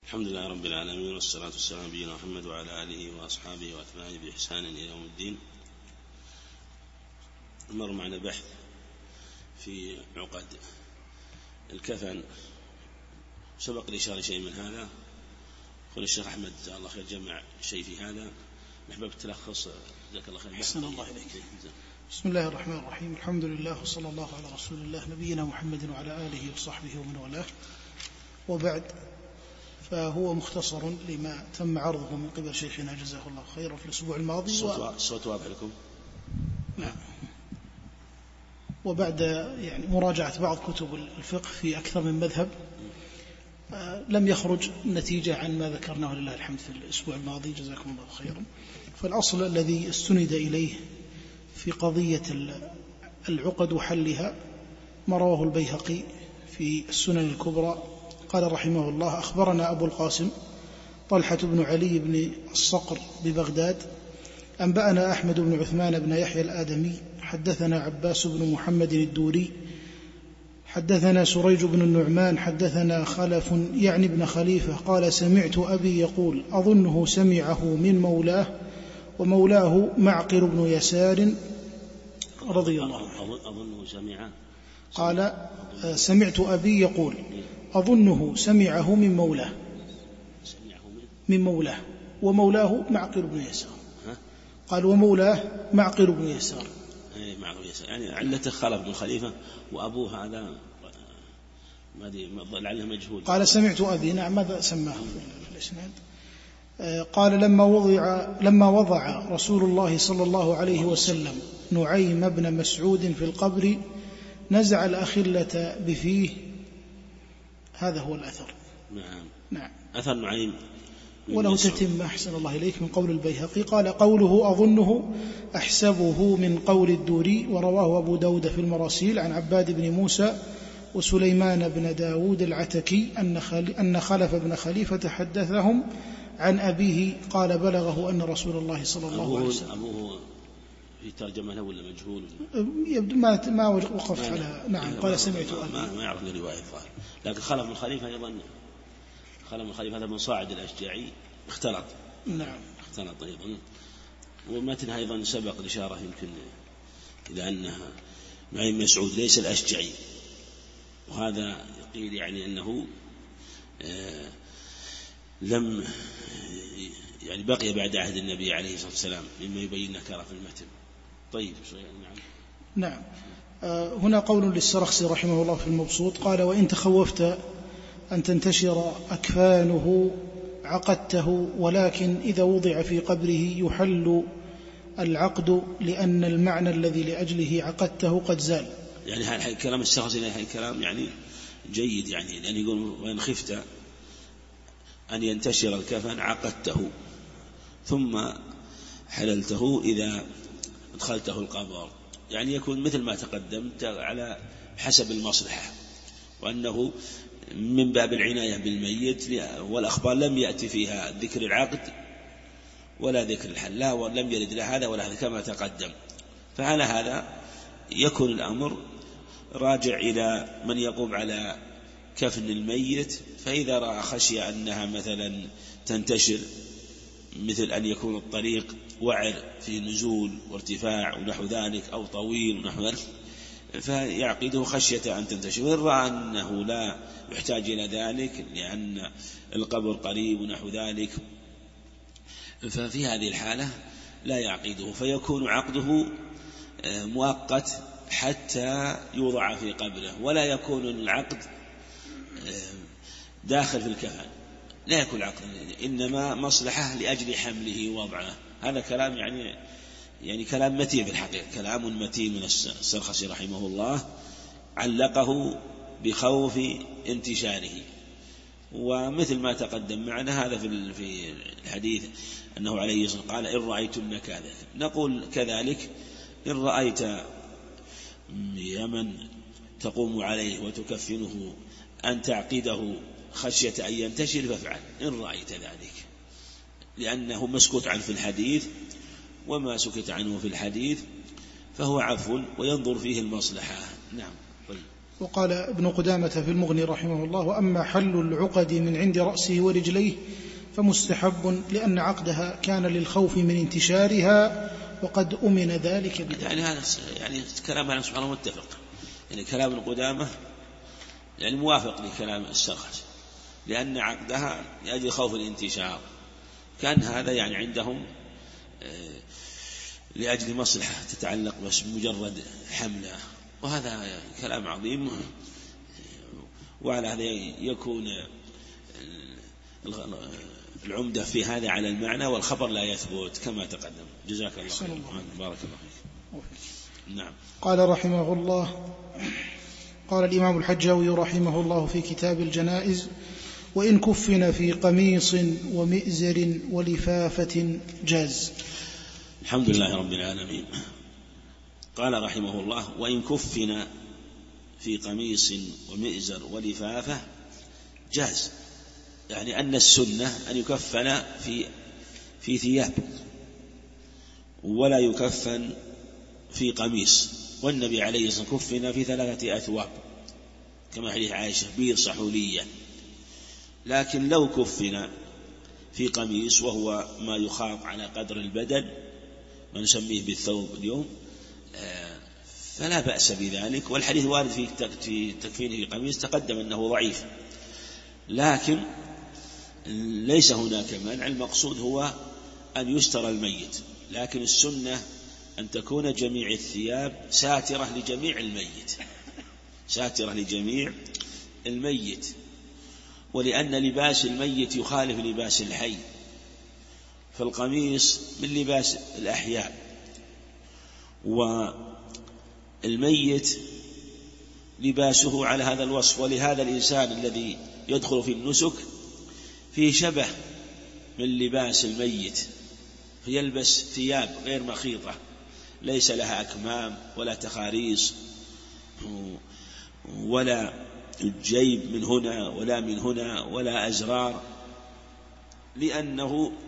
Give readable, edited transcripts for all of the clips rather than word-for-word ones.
الحمد لله رب العالمين، والصلاة والسلام على نبينا محمد وعلى آله وأصحابه وأتباعه بإحسان إلى يوم الدين. مر معنا بحث في عقد الكفن، سبق الإشارة شيء من هذا. قال الشيخ أحمد جزاه الله خير جمع شيء في هذا، نحب تلخص جزاك الله خير. أحسن الله إليك. بسم الله الرحمن الرحيم، الحمد لله وصلى الله على رسول الله نبينا محمد وعلى آله وصحبه ومن والاه، وبعد، فهو مختصر لما تم عرضه من قبل شيخنا جزاه الله خيرا في الأسبوع الماضي. الصوت واضح لكم؟ نعم. وبعد مراجعة بعض كتب الفقه في أكثر من مذهب، لم يخرج نتيجة عن ما ذكرناه لله الحمد في الأسبوع الماضي جزاكم الله خيرا. فالأصل الذي استند إليه في قضية العقد وحلها ما رواه البيهقي في السنن الكبرى. قال رحمه الله: أخبرنا أبو القاسم طلحة بن علي بن الصقر ببغداد، أنبأنا أحمد بن عثمان بن يحيى الآدمي، حدثنا عباس بن محمد الدوري، حدثنا سريج بن النعمان، حدثنا خلف يعني بن خليفة قال: سمعت أبي يقول أظنه سمعه من مولاه، ومولاه معقر بن يسار رضي الله عنه. أظنه سمع. قال: سمعت أبي يقول أظنه سمعه من مولاه، من مولاه، ومولاه معقر بن يسار. قال: ومولاه معقر بن يسار. يعني علته خلف بن خليفة، وأبوه هذا لعله مجهول. قال: سمعت أبي. نعم، ماذا سماه في الإسناد؟ قال: لما وضع رسول الله صلى الله عليه وسلم نعيم بن مسعود في القبر نزع الأخلة بفيه. هذا هو الأثر. نعم. أثر نعيم. وله تتم أحسن الله إليك من قول البيهقي. قال: قوله أظنه أحسبه من قول الدوري، ورواه أبو داود في المراسيل عن عباد بن موسى وسليمان بن داود العتكي أن خلف بن خليفة حدثهم عن أبيه قال: بلغه أن رسول الله صلى الله عليه وسلم. أبوه في ترجمة له ولا مجهول؟ يبدو ما وقف على. نعم. قال: سمعت أبي. ما يعرف الرواية الظاهر، لكن خلف بن خليفة أيضا، خلف بن خليفة هذا من صاعد الأشجعي، اختلط. نعم، اختلط أيضا. ومتنها أيضا سبق الإشارة يمكن إلى أنها نعيم مسعود ليس الأشجعي، وهذا يقيل يعني أنه لم بقي بعد عهد النبي عليه الصلاة والسلام، مما يبين نكرة في المتن. طيب. نعم. هنا قول للسرخسي رحمه الله في المبسوط، قال: وإن تخوفت أن تنتشر أكفانه عقدته، ولكن إذا وضع في قبره يحل العقد، لأن المعنى الذي لأجله عقدته قد زال. يعني هذا كلام السرخسي، هذا كلام يعني جيد، يعني لأن يقول: وإن خفت أن ينتشر الكفن عقدته ثم حللته إذا أدخلته القبر، يعني يكون مثل ما تقدمت على حسب المصلحة، وأنه من باب العناية بالميت، والأخبار لم يأتي فيها ذكر العقد ولا ذكر الحل، لا ولم يرد لا هذا ولا هذا كما تقدم. فعلى هذا يكون الأمر راجع إلى من يقوم على كفن الميت، فإذا رأى خشية أنها مثلا تنتشر، مثل أن يكون الطريق وعر في نزول وارتفاع ونحو ذلك، أو طويل ونحو ذلك، فيعقده خشية أن تنتشر. وإن رأى أنه لا يحتاج إلى ذلك لأن القبر قريب ونحو ذلك، ففي هذه الحالة لا يعقده، فيكون عقده مؤقت حتى يوضع في قبره، ولا يكون العقد داخل في الكفن، لا يكون عقد، إنما مصلحة لأجل حمله ووضعه. هذا كلام يعني كلام متين في الحقيقة، كلام متين من السرخسي رحمه الله، علقه بخوف انتشاره. ومثل ما تقدم معنا هذا في الحديث أنه عليه الصلاة والسلام قال: إن رأيتن كذا، نقول كذلك: إن رأيت يمن تقوم عليه وتكفنه أن تعقده خشية أن ينتشر فافعل، إن رأيت ذلك، لأنه مسكوت عنه في الحديث، وما سكت عنه في الحديث فهو عفو وينظر فيه المصلحة. نعم. طيب. وقال ابن قدامة في المغني رحمه الله: وأما حل العقد من عند رأسه ورجليه فمستحب، لأن عقدها كان للخوف من انتشارها وقد أمن ذلك بدليل. يعني هذا يعني كلام الله سبحانه متفق، يعني كلام ابن قدامة يعني موافق لكلام السرخس، لأن عقدها لأجل خوف الانتشار، كان هذا يعني عندهم لأجل مصلحة تتعلق بس بمجرد حملة، وهذا كلام عظيم. وعلى هذا يكون العمدة في هذا على المعنى، والخبر لا يثبت كما تقدم. جزاك الله خير. بارك الله فيك. نعم. قال رحمه الله: قال الإمام الحجاوي رحمه الله في كتاب الجنائز: وإن كفن في قميص ومئزر ولفافة جاز. الحمد لله رب العالمين. قال رحمه الله: وإن كفن في قميص ومئزر ولفافة جاز، يعني أن السنة أن يكفن في ثياب ولا يكفن في قميص. والنبي عليه الصلاة والسلام كفن في 3 أثواب كما حديث عائشة بيض صحولية. لكن لو كفن في قميص وهو ما يخاط على قدر البدن ما نسميه بالثوب اليوم فلا بأس بذلك، والحديث وارد في تكفينه في قميص تقدم أنه ضعيف، لكن ليس هناك مانع. المقصود هو أن يستر الميت، لكن السنة أن تكون جميع الثياب ساترة لجميع الميت، ساترة لجميع الميت، ولأن لباس الميت يخالف لباس الحي، فالقميص من لباس الأحياء، والميت لباسه على هذا الوصف. ولهذا الإنسان الذي يدخل في النسك فيه شبه من لباس الميت، فيلبس ثياب غير مخيطة ليس لها أكمام ولا تخاريص ولا جيب من هنا ولا من هنا ولا أزرار، لأنه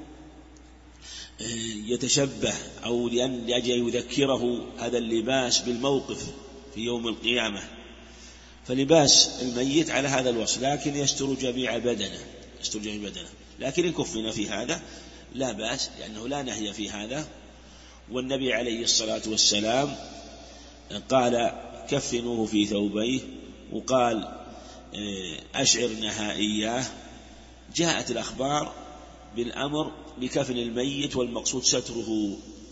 يتشبه أو لأجل يذكره هذا اللباس بالموقف في يوم القيامة. فلباس الميت على هذا الوصف، لكن يستر جميع بدنه، لكن إن كفن في هذا لا بأس، لأنه لا نهي في هذا. والنبي عليه الصلاة والسلام قال: كفنوه في ثوبيه، وقال: أشعرنها إياه. جاءت الأخبار بالأمر بكفن الميت والمقصود ستره،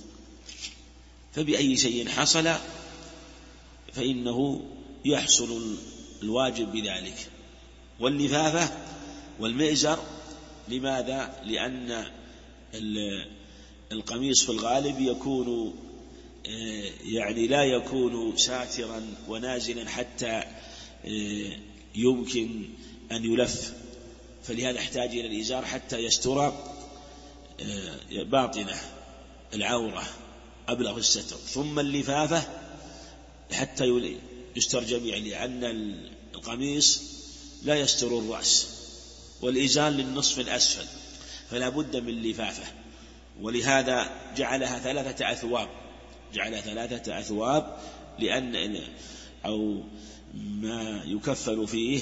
فبأي شيء حصل فإنه يحصل الواجب بذلك. واللفافة والمئزر لماذا؟ لأن القميص في الغالب يكون يعني لا يكون ساترا ونازلا حتى يمكن أن يلف، فلهذا احتاج إلى الإزار حتى يستر باطنه العورة أبلغ الستر، ثم اللفافة حتى يستر جميع، لأن القميص لا يستر الرأس، والإزار للنصف الأسفل، فلا بد من لفافة. ولهذا جعلها 3 أثواب، جعلها 3 أثواب، لأن أو ما يكفل فيه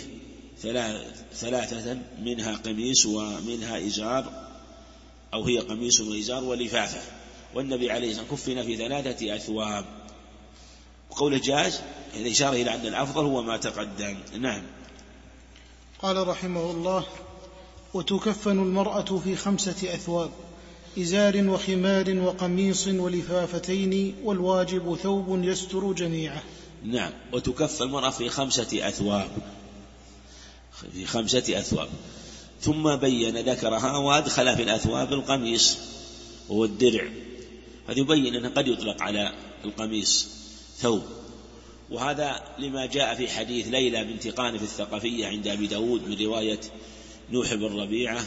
3 منها قميص ومنها إزار، أو هي قميص وإزار ولفافة. والنبي عليه الصلاة والسلام كفن في 3 أثواب. وقول جاز الإشارة إلى أن الأفضل هو ما تقدم. نعم. قال رحمه الله: وتكفن المرأة في 5 أثواب: إزار وخمار وقميص ولفافتين، والواجب ثوب يستر جميعه. نعم. وتكفن المرأة في 5 أثواب، في 5 أثواب. ثم بين ذكرها وأدخل في الأثواب القميص وهو الدرع، فيبين أنه قد يطلق على القميص ثوب، وهذا لما جاء في حديث ليلى بنت قانف الثقفية عند أبي داود من رواية نوح بن ربيعة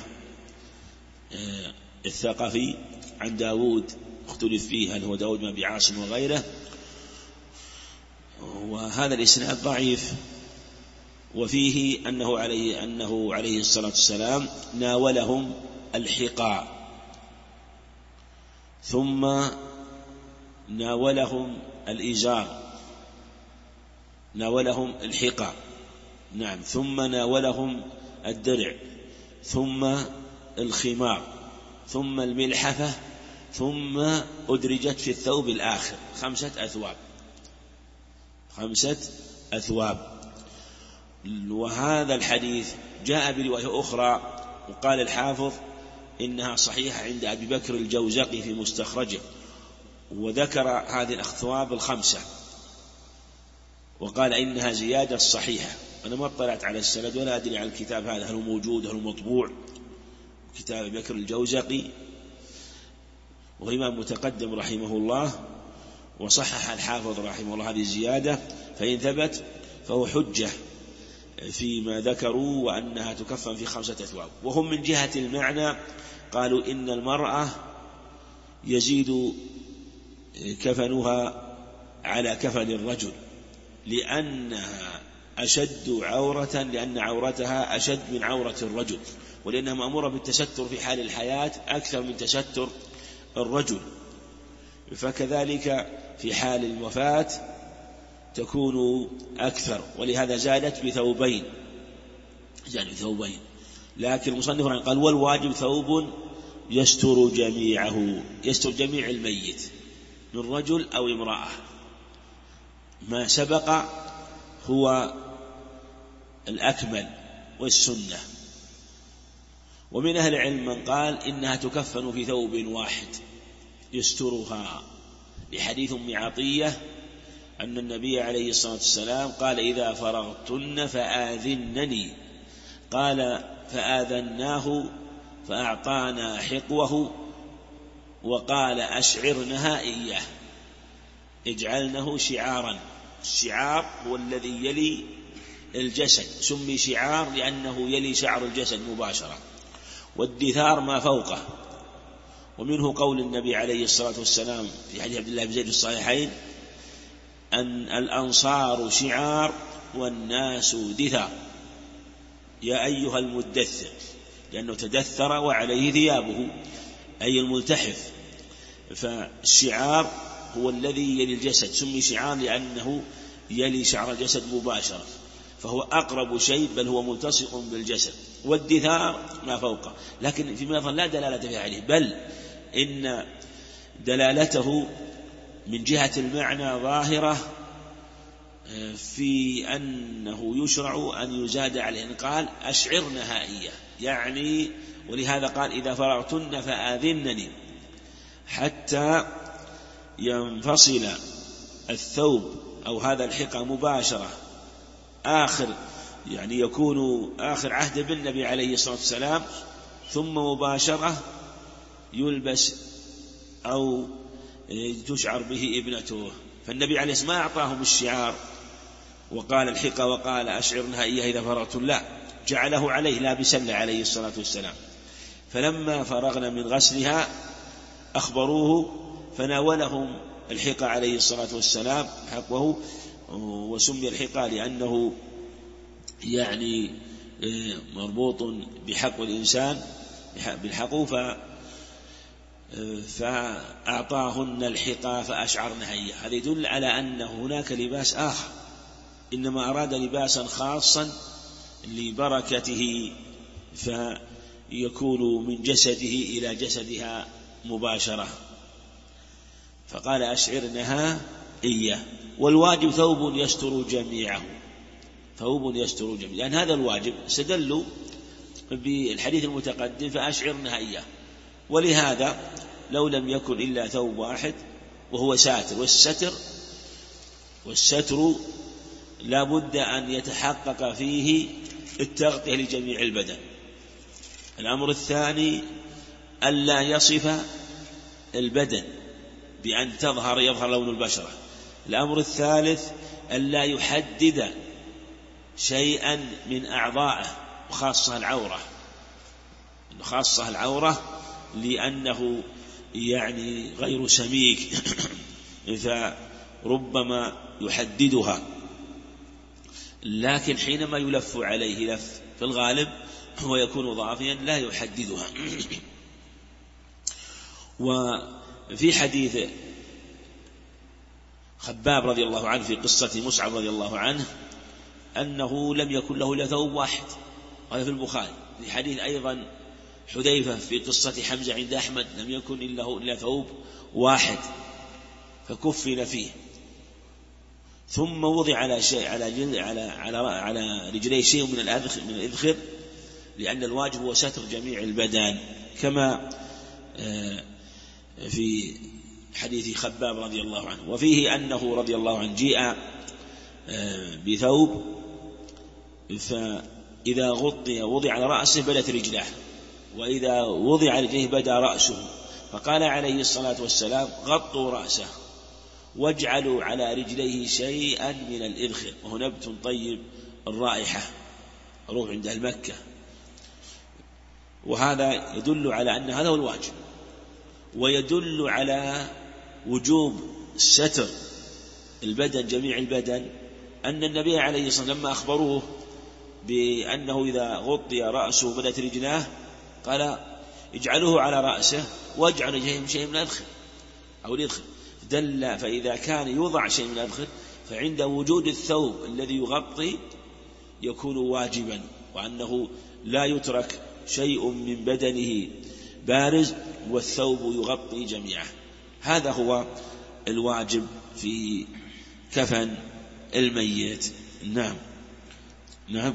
الثقفي عن داود، اختلف فيه هل هو داود بن أبي عاصم وغيره، وهذا الإسناد ضعيف. وفيه أنه عليه الصلاة والسلام ناولهم الحقاء ثم ناولهم الإزار ناولهم الحقى، نعم، ثم ناولهم الدرع، ثم الخمار، ثم الملحفة، ثم أدرجت في الثوب الآخر 5 أثواب، 5 أثواب. وهذا الحديث جاء برواية أخرى، وقال الحافظ إنها صحيحة عند أبي بكر الجوزقي في مستخرجه، وذكر هذه الأثواب 5، وقال إنها زيادة صحيحة. أنا ما اطلعت على السند ولا أدري على الكتاب هذا هل هو موجود هل هو مطبوع، كتاب أبي بكر الجوزقي، وهو إمام متقدم رحمه الله، وصحح الحافظ رحمه الله هذه الزيادة، فإن ثبت فهو حجة فيما ذكروا، وأنها تكفن في 5 أثواب. وهم من جهة المعنى قالوا إن المرأة يزيد كفنها على كفن الرجل، لأنها أشد عورة، لأن عورتها أشد من عورة الرجل، ولأنها مأمورة بالتستر في حال الحياة أكثر من تستر الرجل، فكذلك في حال الوفاة تكون أكثر، ولهذا زادت بثوبين، لكن المصنف قال والواجب ثوب يستر جميعه، يستر جميع الميت من رجل أو امرأة. ما سبق هو الأكمل والسنة. ومن أهل العلم من قال إنها تكفن في ثوب واحد يسترها، لحديث أم عطية أن النبي عليه الصلاة والسلام قال إذا فرغتن فآذنني، قال فآذناه فأعطانا حقوه، وقال أشعرنها إياه، اجعلنه شعارا. الشعار هو الذي يلي الجسد، سمي شعار لأنه يلي شعر الجسد مباشرة، والدثار ما فوقه. ومنه قول النبي عليه الصلاة والسلام في حديث عبد الله بن زيد الصحيحين أن الأنصار شعار والناس دثار، يا أيها المدثر، لأنه تدثر وعليه ثيابه أي الملتحف. فالشعار هو الذي يلي الجسد، سمي شعار لأنه يلي شعر الجسد مباشرة، فهو أقرب شيء، بل هو ملتصق بالجسد. والدثار ما فوقه، لكن فيما يظهر لا دلالة فيه عليه، بل إن دلالته من جهة المعنى ظاهرة في أنه يشرع أن يزاد عليه، إن قال أشعرنها إياه يعني، ولهذا قال إذا فرغتن فآذنني، حتى ينفصل الثوب أو هذا الحقة مباشرة آخر، يعني يكون آخر عهد بالنبي عليه الصلاة والسلام، ثم مباشرة يلبس أو تشعر به ابنته. فالنبي عليه الصلاة والسلام ما أعطاهم الشعار وقال الحقة وقال أشعرنها إياه إذا فرغت، لا، جعله عليه لابسا له عليه الصلاة والسلام. فلما فرغنا من غسلها أخبروه فناولهم الحقة عليه الصلاة والسلام حقه، وسمي الحقة لأنه يعني مربوط بحق الإنسان بالحق، فأعطاهن الحقة فأشعرنها إياه. هذا يدل على أن هناك لباس آخر، إنما أراد لباسا خاصا لبركته، فيكون من جسده إلى جسدها مباشرة، فقال أشعرنها إياه. والواجب ثوب يستر جميعه، ثوب يستر جميعه، لأن هذا الواجب استدلوا بالحديث المتقدم فأشعرنها إياه، ولهذا لو لم يكن إلا ثوب واحد وهو ساتر، والستر لا بد أن يتحقق فيه التغطية لجميع البدن. الأمر الثاني ألا يصف البدن بأن يظهر لون البشرة. الأمر الثالث ألا يحدد شيئا من أعضائه، وخاصة العورة لأنه يعني غير سميك فربما يحددها، لكن حينما يلف عليه لف في الغالب هو يكون ضعفيا لا يحددها. وفي حديث خباب رضي الله عنه في قصة مصعب رضي الله عنه أنه لم يكن له إلا ثوب واحد، هذا في البخاري. في حديث أيضا حذيفة في قصة حمزة عند أحمد لم يكن إلا ثوب واحد فكفن فيه، ثم وضع على شيء على رجليه شيء من الإذخر، لأن الواجب هو ستر جميع البدن، كما في حديث خباب رضي الله عنه. وفيه أنه رضي الله عنه جيء بثوب فإذا غطي وضع على رأسه بدت رجلاه، وإذا وضع على رجليه بدا رأسه، فقال عليه الصلاة والسلام غطوا رأسه واجعلوا على رجليه شيئا من الإذخر، وهو نبت طيب الرائحة روح عند المكة. وهذا يدل على أن هذا هو الواجب، ويدل على وجوب ستر البدن جميع البدن، أن النبي عليه الصلاة والسلام لما أخبروه بأنه إذا غطي رأسه بدت رجلاه قال اجعلوه على رأسه واجعلوا رجليه شيء من الإذخر أو الإذخر، دل. فإذا كان يوضع شيء من الإذخر فعند وجود الثوب الذي يغطي يكون واجبا، وأنه لا يترك شيء من بدنه بارز والثوب يغطي جميعه. هذا هو الواجب في كفن الميت. نعم نعم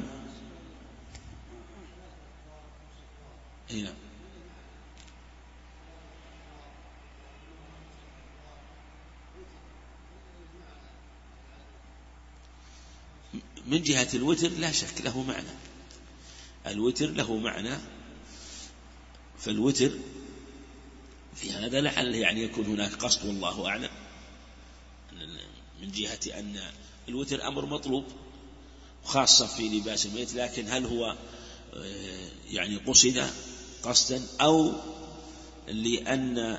هنا. من جهة الوتر لا شك له معنى، الوتر له معنى، فالوتر في هذا لعل يعني يكون هناك قصد والله أعلم، من جهة أن الوتر أمر مطلوب خاصة في لباس الميت، لكن هل هو يعني قصد قصدا أو لأن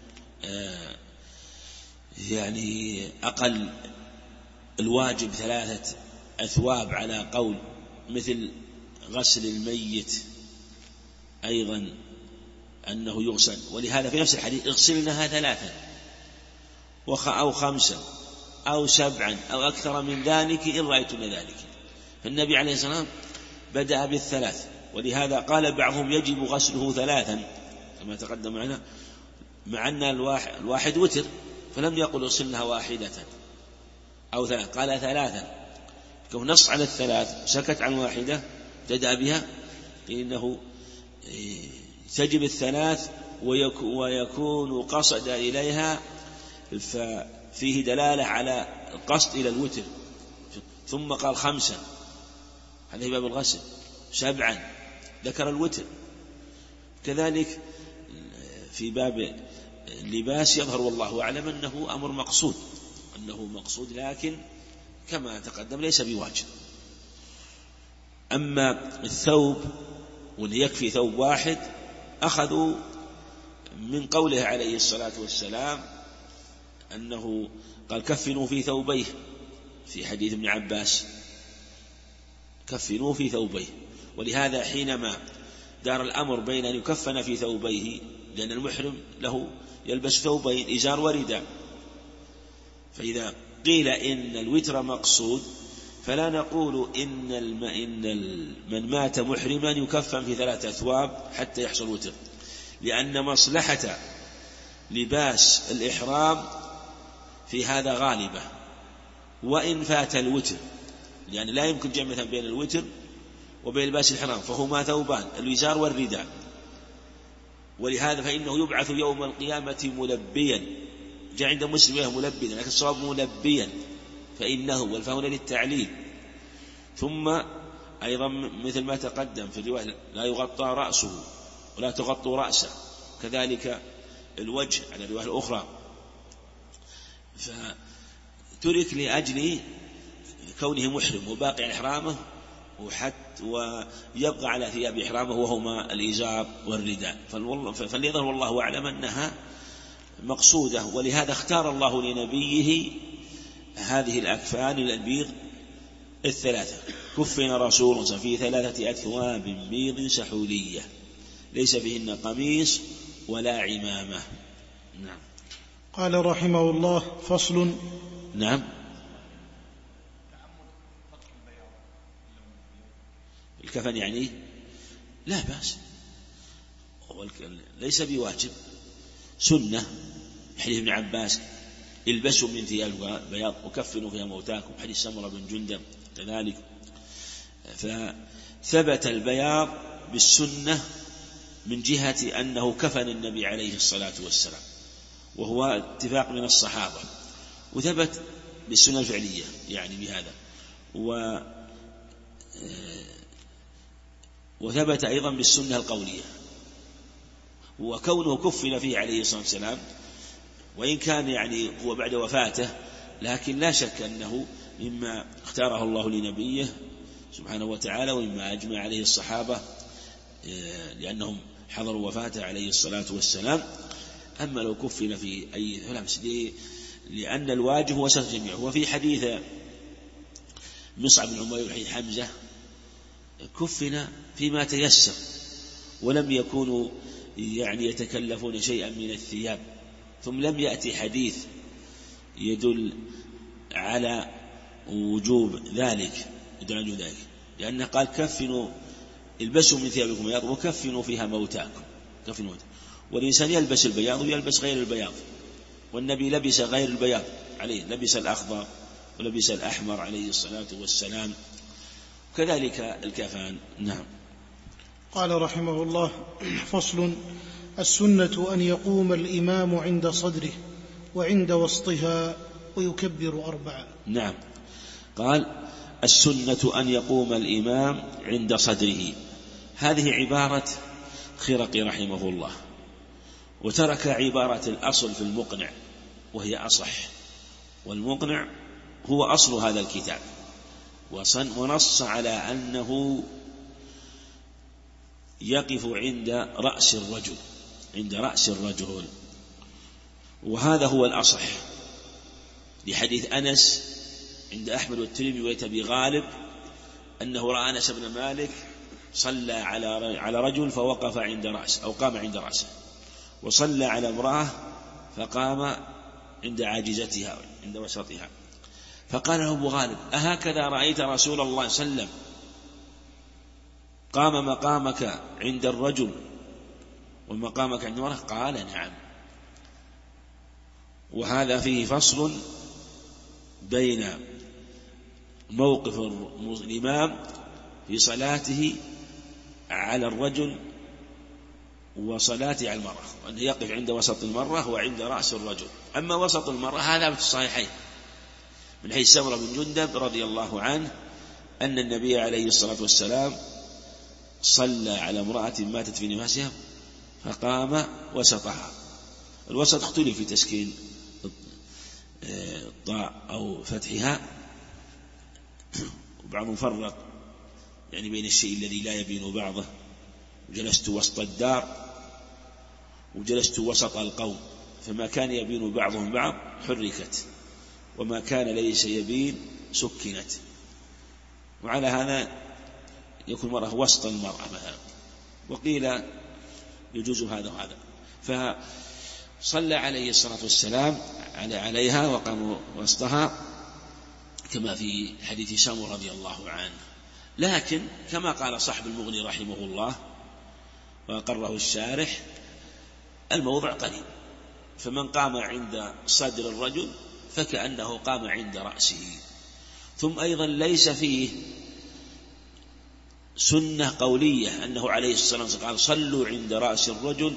يعني أقل الواجب 3 أثواب على قول، مثل غسل الميت أيضا أنه يغسل، ولهذا في نفس الحديث اغسلنها 3 أو 5 أو 7 أو أكثر من ذلك إن رأيتن ذلك. فالنبي عليه الصلاة والسلام بدأ بال3، ولهذا قال بعضهم يجب غسله 3 كما تقدم معنا، مع أن الواحد وتر، فلم يقل اغسلنها 1 أو 3، قال 3. كون نص على 3 سكت عن 1 ابتدأ بها، لأنه تجب 3 ويكون قصد إليها، ففيه دلالة على القصد إلى الوتر. ثم قال 5، هذا باب الغسل. 7 ذكر الوتر. كذلك في باب اللباس يظهر والله أعلم أنه أمر مقصود، لكن كما تقدم ليس بواجب. أما الثوب واللي يكفي ثوب واحد أخذوا من قوله عليه الصلاة والسلام أنه قال كفنوا في ثوبيه، في حديث ابن عباس كفنوا في ثوبيه. ولهذا حينما دار الأمر بين أن يكفن في ثوبيه، لأن المحرم له يلبس ثوبين إزار ورداء، فإذا قيل إن الوتر مقصود فلا نقول إن من مات محرما يكفن في 3 أثواب حتى يحصل وتر، لأن مصلحة لباس الإحرام في هذا غالبة، وإن فات الوتر، يعني لا يمكن جمع بين الوتر وبين لباس الإحرام، فهما ثوبان الوزار والرداء. ولهذا فإنه يبعث يوم القيامة ملبيا، جاء عند مسلم ملبيا، لكن الصواب ملبيا، فإنه والفاء للتعليل. ثم أيضا مثل ما تقدم في الرواية لا يغطى رأسه ولا تغطوا رأسه، كذلك الوجه على الرواية الأخرى، فترك لأجل كونه محرم وباقي على إحرامه، ويبقى على ثياب إحرامه وهما الإزار والرداء. فليظهر والله أعلم أنها مقصودة، ولهذا اختار الله لنبيه هذه الأكفان البيض 3. كفن رسول في 3 أثواب بيض سحولية ليس فيهن قميص ولا عمامة. نعم. قال رحمه الله: فصل: نعم. الكفن يعني لا بأس، ليس بواجب، سنة. حديث ابن عباس البسوا من ثياب بياض وكفنوا فيها موتاكم، حديث سمرة بن جندب كذلك. فثبت البياض بالسنة من جهة أنه كفن النبي عليه الصلاة والسلام، وهو اتفاق من الصحابة، وثبت بالسنة الفعلية يعني بهذا، وثبت أيضا بالسنة القولية. وكونه كفن فيه عليه الصلاة والسلام وإن كان يعني هو بعد وفاته، لكن لا شك أنه مما اختاره الله لنبيه سبحانه وتعالى، ومما أجمع عليه الصحابة لأنهم حضروا وفاته عليه الصلاة والسلام. أما لو كفن في أي فلمس لأن الواجب هو ستر الجميع. وفي حديث مصعب بن عمير وحديث حمزة كفن فيما تيسر، ولم يكونوا يعني يتكلفون شيئا من الثياب، ثم لم يأتي حديث يدل على وجوب ذلك، لأنه قال كفنوا البسوا من ثيابكم بياض وكفنوا فيها موتاكم. والإنسان يلبس البياض ويلبس غير البياض، والنبي لبس غير البياض عليه، لبس الأخضر ولبس الأحمر عليه الصلاة والسلام، كذلك الكفان. نعم. قال رحمه الله: فصل: السنة أن يقوم الإمام عند صدره وعند وسطها ويكبر 4. نعم. قال: السنة أن يقوم الإمام عند صدره. هذه عبارة خرقي رحمه الله، وترك عبارة الأصل في المقنع وهي أصح، والمقنع هو أصل هذا الكتاب، ونص على أنه يقف عند رأس الرجل، وهذا هو الأصح لحديث أنس عند أحمد والترمذي وأبي غالب أنه رأى أنس بن مالك صلى على رجل فوقف عند رأسه أو قام عند رأسه، وصلى على امرأة فقام عند عاجزتها عند وسطها، فقال له أبو غالب: أهكذا رأيت رسول الله صلى الله عليه وسلم قام مقامك عند الرجل ومقامك عند المرأة؟ قال: نعم. وهذا فيه فصل بين موقف الإمام في صلاته على الرجل وصلاته على المرأة، وأنه يقف عند وسط المرأة وعند رأس الرجل. أما وسط المرأة هذا في الصحيحين من حديث سمرة بن جندب رضي الله عنه أن النبي عليه الصلاة والسلام صلى على امرأة ماتت في نفاسها فقام وسطها. الوسط اختلف في تسكين الطاء أو فتحها، وبعضهم فرق يعني بين الشيء الذي لا يبين بعضه، وجلست وسط الدار وجلست وسط القوم، فما كان يبين بعضهم بعض حركت، وما كان ليس يبين سكنت. وعلى هذا يكون المرأة وسط المرأة مثلا، وقيل يجوز هذا وهذا. فصلى عليه الصلاة والسلام عليها وقام وسطها كما في حديث سمرة رضي الله عنه. لكن كما قال صاحب المغني رحمه الله وأقره الشارح: الموضع قريب، فمن قام عند صدر الرجل فكأنه قام عند رأسه. ثم أيضا ليس فيه سنة قولية أنه عليه الصلاة والسلام قال: صلوا عند رأس الرجل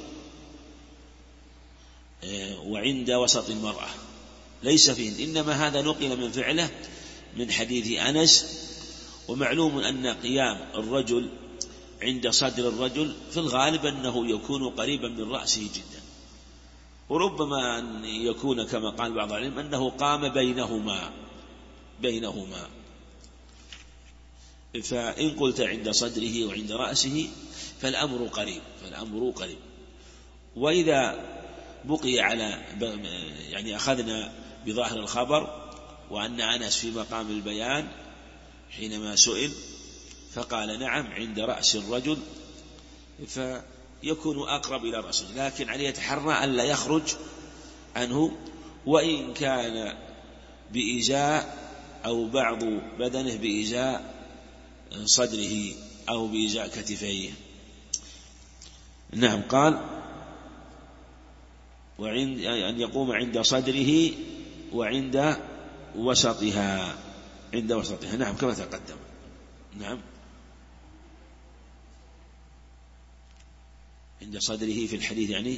وعند وسط المرأة، ليس فيه، إنما هذا نقل من فعله من حديث أنس. ومعلوم أن قيام الرجل عند صدر الرجل في الغالب أنه يكون قريبا من رأسه جدا، وربما أن يكون كما قال بعض العلم أنه قام بينهما. فإن قلت عند صدره وعند رأسه فالأمر قريب. وإذا بقي على يعني أخذنا بظاهر الخبر وأن أنس في مقام البيان حينما سئل فقال: نعم عند رأس الرجل، فيكون أقرب إلى رأسه، لكن عليه يتحرى أن لا يخرج عنه، وإن كان بإزاء أو بعض بدنه بإزاء صدره أو بإزاء كتفيه. نعم. قال أن يقوم عند صدره وعند وسطها، عند وسطها. نعم كما تقدم. نعم عند صدره في الحديث يعني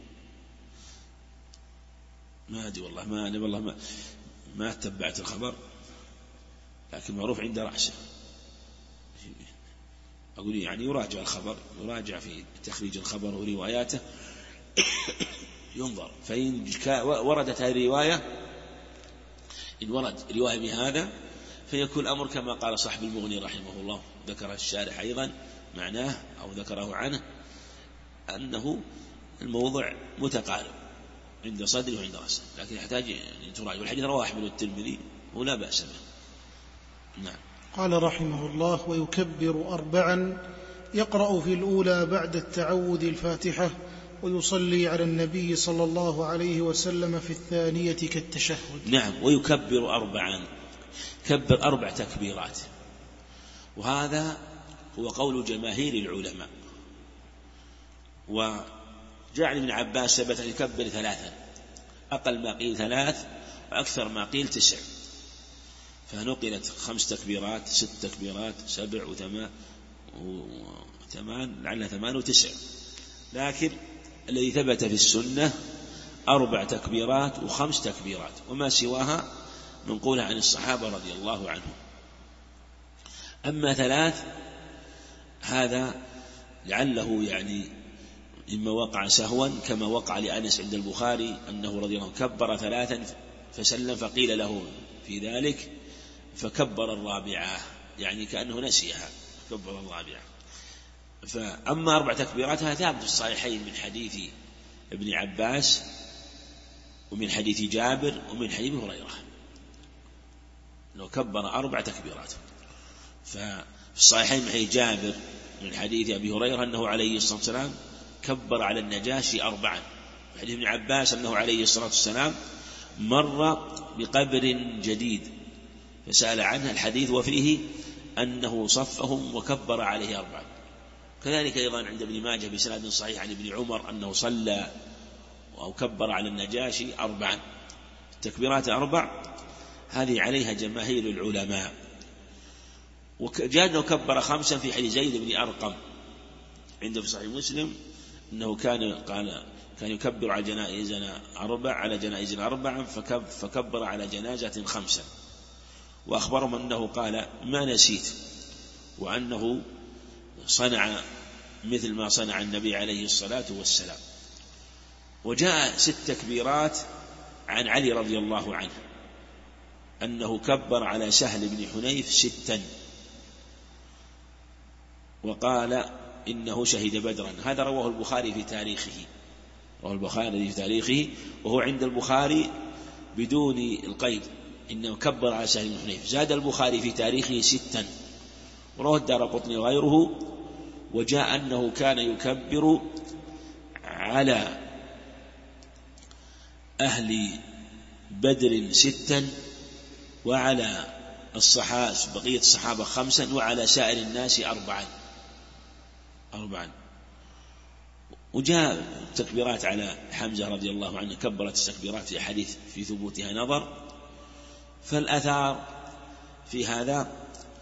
ما أدري والله ما تبعت الخبر، لكن معروف عند رأسه. أقول يعني يراجع الخبر، يراجع في تخريج الخبر ورواياته ينظر، فإن وردت هذه الرواية، إن ورد رواية بهذا فيكون الأمر كما قال صاحب المغني رحمه الله، ذكر الشارح أيضا معناه أو ذكره عنه، أنه الموضع متقارب عند صدره وعند رأسه، لكن يحتاج أن تراجع. والحديث رواه أحمد والترمذي ولا بأس به. نعم. قال رحمه الله: ويكبر 4 يقرأ في الأولى بعد التعوذ الفاتحة، ويصلي على النبي صلى الله عليه وسلم في الثانية كالتشهد. نعم. ويكبر 4، كبر 4 تكبيرات، وهذا هو قول جماهير العلماء. وجعل ابن عباس ثبت أن يكبر 3، أقل ما قيل 3 وأكثر ما قيل 9، فنقلت 5 تكبيرات 6 تكبيرات 7 و8 لعلها 8 و9، لكن الذي ثبت في السنة 4 تكبيرات و5 تكبيرات، وما سواها منقولة عن الصحابة رضي الله عنهم. أما 3 هذا لعله يعني إما وقع سهوا كما وقع لأنس عند البخاري أنه رضي الله عنه كبر 3 فسلم، فقيل له في ذلك فكبر 4، يعني كأنه نسيها، كبر 4. فأما 4 تكبيرات هذا ثابت في الصحيحين من حديث ابن عباس ومن حديث جابر ومن حديث هريرة، لو كبر 4 تكبيرات. ففي الصحيحين من حديث جابر من حديث أبي هريرة أنه عليه الصلاة والسلام كبر على النجاشي 4، في حديث ابن عباس أنه عليه الصلاة والسلام مر بقبر جديد فسأل عنه الحديث وفيه أنه صفهم وكبر عليه 4. كذلك أيضا عند ابن ماجه بسند صحيح عن ابن عمر أنه صلى أو كبر على النجاشي 4. التكبيرات 4 هذه عليها جماهير العلماء. وجاء أنه كبر 5 في حديث زيد بن أرقم عنده في صحيح مسلم أنه كان يكبر على جنائزنا 4 فكبر على جنازة 5، وأخبرهم أنه قال ما نسيت، وأنه صنع مثل ما صنع النبي عليه الصلاة والسلام. وجاء 6 تكبيرات عن علي رضي الله عنه أنه كبر على سهل بن حنيف 6 وقال إنه شهد بدرا. هذا رواه البخاري في تاريخه، وهو عند البخاري بدون القيد، إنه كبر على سهل بن حنيف. زاد البخاري في تاريخه 6، ورواه الدارقطني وغيره. وجاء أنه كان يكبر على أهل بدر 6، وعلى بقية الصحابة 5، وعلى سائر الناس 4. وجاء تكبيرات على حمزة رضي الله عنه، كبرت التكبيرات في حديث في ثبوتها نظر. فالآثار في هذا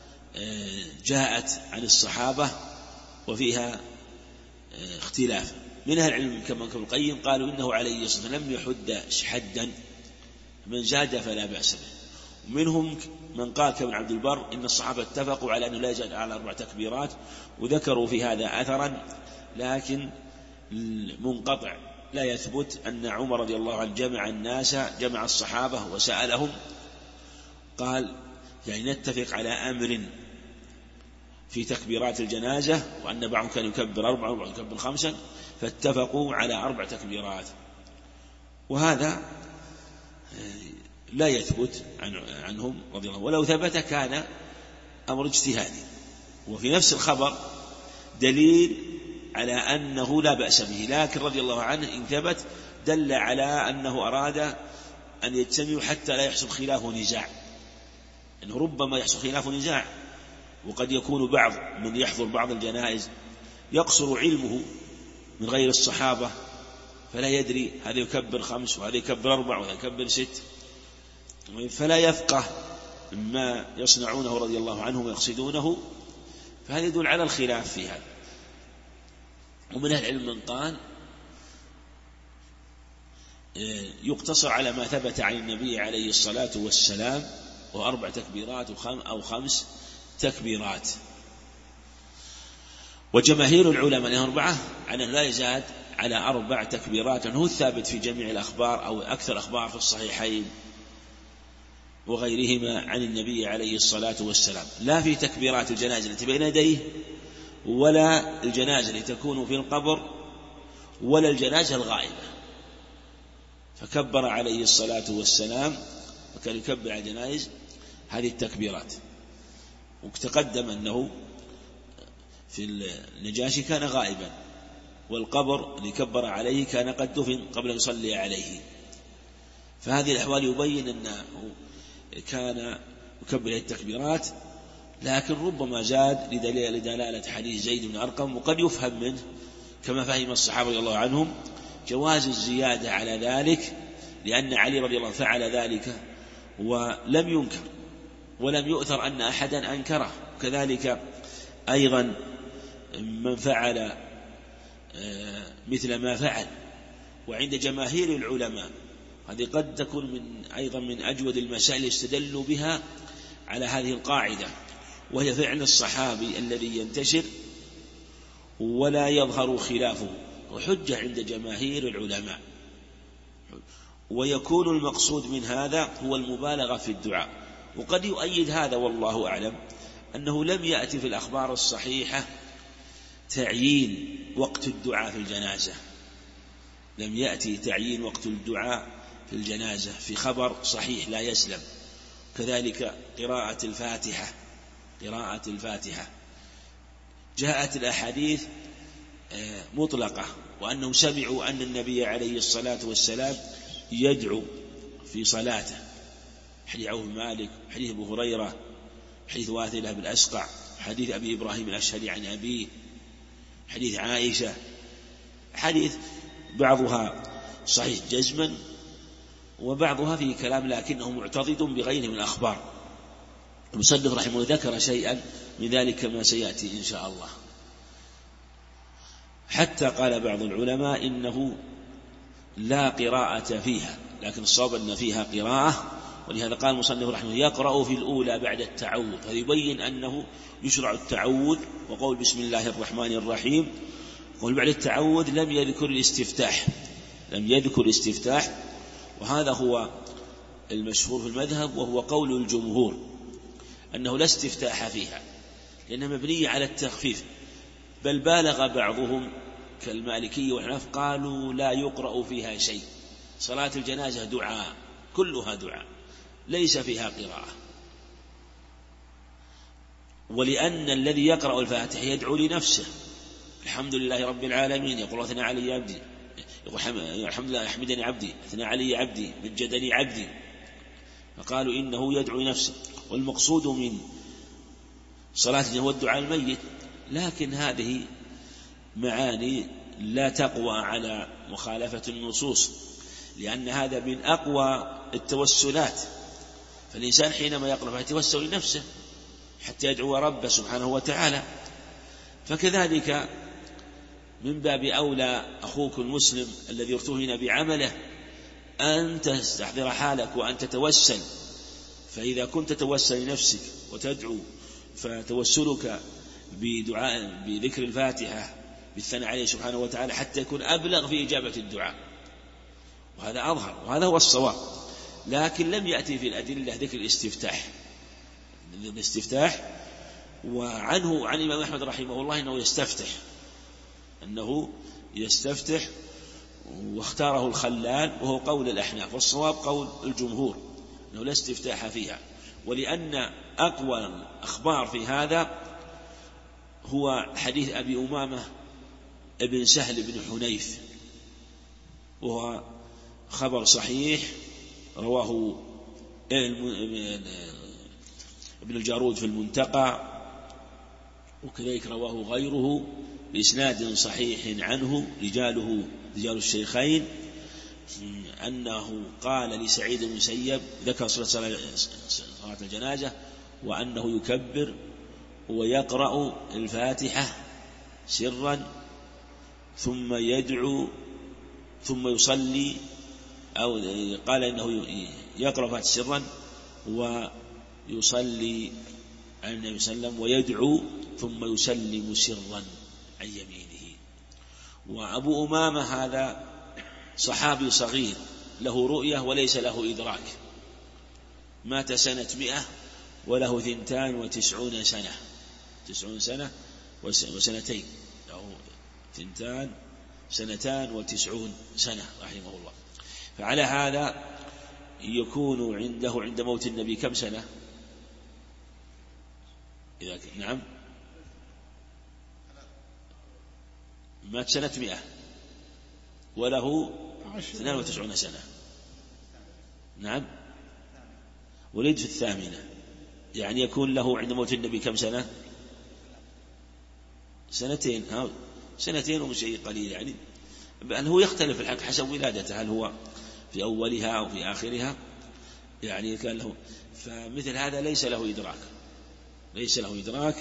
جاءت عن الصحابة وفيها اختلاف. من أهل العلم كما ابن القيم قالوا إنه عليه الصلاة والسلام لم يحد حدا، من زاد فلا بأس به. ومنهم من قال كابن عبد البر إن الصحابة اتفقوا على أنه لا يزاد على 4 تكبيرات، وذكروا في هذا أثرا لكن منقطع لا يثبت أن عمر رضي الله عنه جمع الصحابة وسألهم، قال يعني نتفق على أمر في تكبيرات الجنازة، وأن بعضهم كان يكبر 4 وبعضهم يكبر 5، فاتفقوا على 4 تكبيرات. وهذا لا يثبت عنهم رضي الله عنه، ولو ثبت كان أمر اجتهادي. وفي نفس الخبر دليل على أنه لا بأس به، لكن رضي الله عنه إن ثبت دل على أنه أراد أن يجتمعوا حتى لا يحصل خلاف ونزاع، إنه ربما يحصل خلاف ونزاع، وقد يكون بعض من يحضر بعض الجنائز يقصر علمه من غير الصحابة، فلا يدري هذا يكبر 5 وهذا يكبر 4 وهذا يكبر 6، فلا يفقه ما يصنعونه رضي الله عنهم ويقصدونه، فهذا يدل على الخلاف في هذا. ومن أهل العلم من قال يقتصر على ما ثبت عن النبي عليه الصلاة والسلام، و4 تكبيرات أو 5 تكبيرات. وجماهير العلماء لهم 4 أنه لا يزاد على 4 تكبيرات، أنه الثابت في جميع الأخبار أو أكثر الأخبار في الصحيحين وغيرهما عن النبي عليه الصلاة والسلام، لا في تكبيرات الجنازة التي بين يديه، ولا الجنازة التي تكون في القبر، ولا الجنازة الغائبة. فكبر عليه الصلاة والسلام وكان يكبر على الجنائز هذه التكبيرات. وتقدم أنه في النجاشي كان غائبا، والقبر اللي كبر عليه كان قد دفن قبل أن يصلي عليه. فهذه الأحوال يبين أنه كان يكبر التكبيرات، لكن ربما زاد لدلالة حديث زيد بن أرقم، وقد يفهم منه كما فهم الصحابة رضي الله عنهم جواز الزيادة على ذلك، لأن علي رضي الله عنه فعل ذلك ولم ينكر ولم يؤثر أن أحدا أنكره. كذلك أيضا من فعل مثل ما فعل. وعند جماهير العلماء هذه قد تكون أيضا من أجود المسائل استدلوا بها على هذه القاعدة، وهي فعل الصحابي الذي ينتشر ولا يظهر خلافه، وحجة عند جماهير العلماء. ويكون المقصود من هذا هو المبالغة في الدعاء. وقد يؤيد هذا والله أعلم أنه لم يأتي في الأخبار الصحيحة تعيين وقت الدعاء في الجنازة، لم يأتي تعيين وقت الدعاء في الجنازة في خبر صحيح لا يسلم. كذلك قراءة الفاتحة جاءت الأحاديث مطلقة، وأنهم سمعوا أن النبي عليه الصلاة والسلام يدعو في صلاته، حديث عوف بن مالك، حديث أبو هريرة، حديث واثلة بن الأسقع، حديث أبي إبراهيم الأشهري عن أبيه، حديث عائشة، حديث بعضها صحيح جزما وبعضها فيه كلام لكنه معتضد بغيره من الأخبار. المصنف رحمه الله ذكر شيئا من ذلك ما سيأتي إن شاء الله، حتى قال بعض العلماء إنه لا قراءة فيها، لكن الصواب أن فيها قراءة. ولهذا قال المصنف رحمه الله يقرأ في الأولى بعد التعوذ، هذا يبين أنه يشرع التعوذ وقول بسم الله الرحمن الرحيم. قول بعد التعوذ لم يذكر الاستفتاح، وهذا هو المشهور في المذهب، وهو قول الجمهور أنه لا استفتاح فيها لأنها مبنية على التخفيف، بل بالغ بعضهم كالمالكي والحناف قالوا لا يقرأ فيها شيء، صلاة الجنازة دعاء كلها دعاء ليس فيها قراءة. ولأن الذي يقرأ الفاتحة يدعو لنفسه، الحمد لله رب العالمين، يقول أثنى علي عبدي، يقول الحمد لله يحمدني عبدي، أثنى علي عبدي، مجدني عبدي، فقالوا إنه يدعو نفسه. والمقصود من صلاة هو الدعاء الميت، لكن هذه معاني لا تقوى على مخالفة النصوص، لأن هذا من أقوى التوسلات. فالإنسان حينما يقرأ يتوسل لنفسه حتى يدعو ربه سبحانه وتعالى. فكذلك من باب أولى أخوك المسلم الذي ارتهن بعمله أن تستحضر حالك وأن تتوسل. فإذا كنت تتوسل لنفسك وتدعو، فتوسلك بذكر الفاتحة بالثناء عليه سبحانه وتعالى حتى يكون أبلغ في إجابة الدعاء، وهذا أظهر وهذا هو الصواب. لكن لم يأتي في الأدلة ذكر الاستفتاح. وعنه عن الإمام أحمد رحمه الله أنه يستفتح واختاره الخلال، وهو قول الأحناف، والصواب قول الجمهور أنه لا استفتاح فيها. ولأن أقوى الأخبار في هذا هو حديث أبي أمامة ابن سهل بن حنيف، وهو خبر صحيح رواه ابن الجارود في المنتقى، وكذلك رواه غيره بإسناد صحيح عنه رجاله رجال الشيخين، أنه قال لسعيد بن المسيب ذكر صلاة الجنازة وأنه يكبر ويقرأ الفاتحة سرا ثم يدعو ثم يصلي، أو قال إنه يقرأ الفاتحة سرا ويصلي على النبي صلى الله عليه وسلم ويدعو ثم يسلم سرا عن يمينه. وأبو أمامة هذا صحابي صغير له رؤية وليس له إدراك، مات سنة 100 وله 92 سنة، 90 سنة وسنتين، له 92 سنة رحمه الله. فعلى هذا يكون عنده عند موت النبي كم سنة؟ إذا نعم مات سنة 100 وله 92 سنة، نعم ولد في 8، يعني يكون له عند موت النبي كم سنة؟ سنتين وشيء قليل، يعني بل هو يختلف الحق حسب ولادته، هل هو في أولها أو في آخرها، يعني كان له. فمثل هذا ليس له إدراك.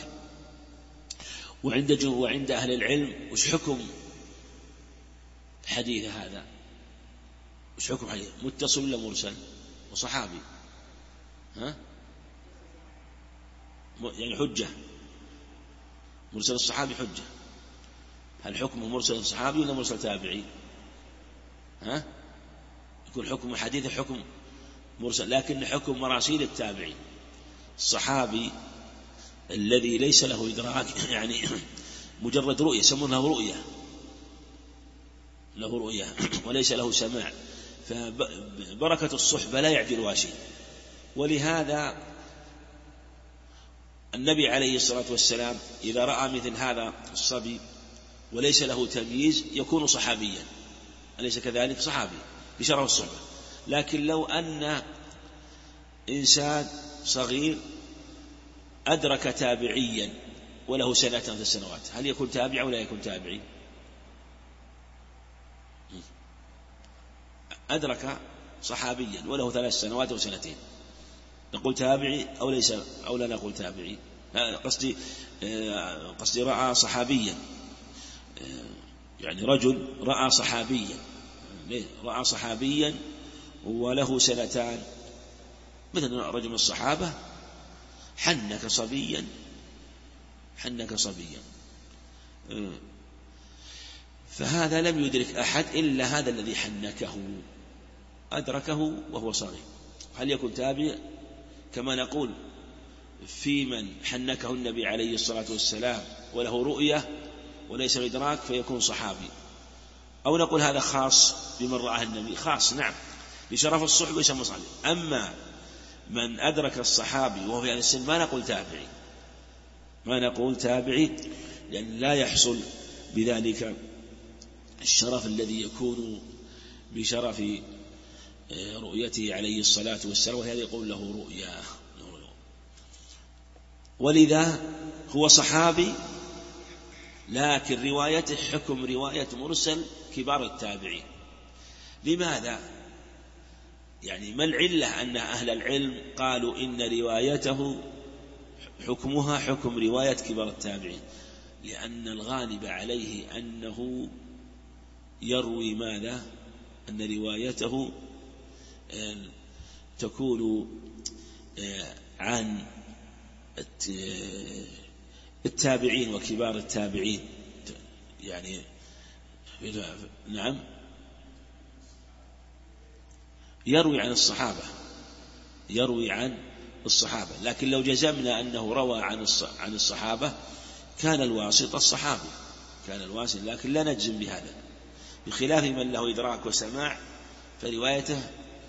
وعند أهل العلم وش حكم حديث هذا؟ وش حكم حديث متصل ولا مرسل وصحابي؟ يعني حجة، مرسل الصحابي حجة، هل حكمه مرسل الصحابي ولا مرسل تابعي؟ يكون حكم حديث حكم مرسل، لكن حكم مراسيل التابعي. الصحابي الذي ليس له إدراك يعني مجرد رؤية، يسمونه له رؤية وليس له سماع، فبركة الصحبة لا يعدلها شيء. ولهذا النبي عليه الصلاة والسلام إذا رأى مثل هذا الصبي وليس له تمييز يكون صحابيا، أليس كذلك؟ صحابي بشرف الصحبة. لكن لو أن إنسان صغير أدرك تابعيا وله 3 سنوات، هل يكون تابعي ولا يكون تابعي؟ أدرك صحابيا وله 3 سنوات و2 نقول تابعي أو ليس أو لا نقول تابعي؟ قصدي رأى صحابيا، يعني رجل رأى صحابيا وله 2 مثل رجل من الصحابة حنك صبيا، فهذا لم يدرك أحد إلا هذا الذي حنكه، أدركه وهو صغير. هل يكون تابع؟ كما نقول في من حنكه النبي عليه الصلاة والسلام وله رؤية وليس إدراك فيكون صحابي، أو نقول هذا خاص بمن رآه النبي، خاص نعم بشرف الصحبة يسمى صحابي. أما من أدرك الصحابي وهو في هذا السن ما نقول تابعي، لأن لا يحصل بذلك الشرف الذي يكون بشرف رؤيته عليه الصلاة والسلام، وهذا يقول له رؤيا. ولذا هو صحابي لكن روايته حكم رواية مرسل كبار التابعين. لماذا؟ يعني ما العلة أن أهل العلم قالوا إن روايته حكمها حكم رواية كبار التابعين؟ لأن الغالب عليه أنه يروي ماذا؟ أن روايته تكون عن التابعين وكبار التابعين، يعني نعم يروي عن الصحابة، لكن لو جزمنا أنه روى عن الصحابة كان الواسط الصحابي، لكن لا نجزم بهذا، بخلاف من له إدراك وسماع فروايته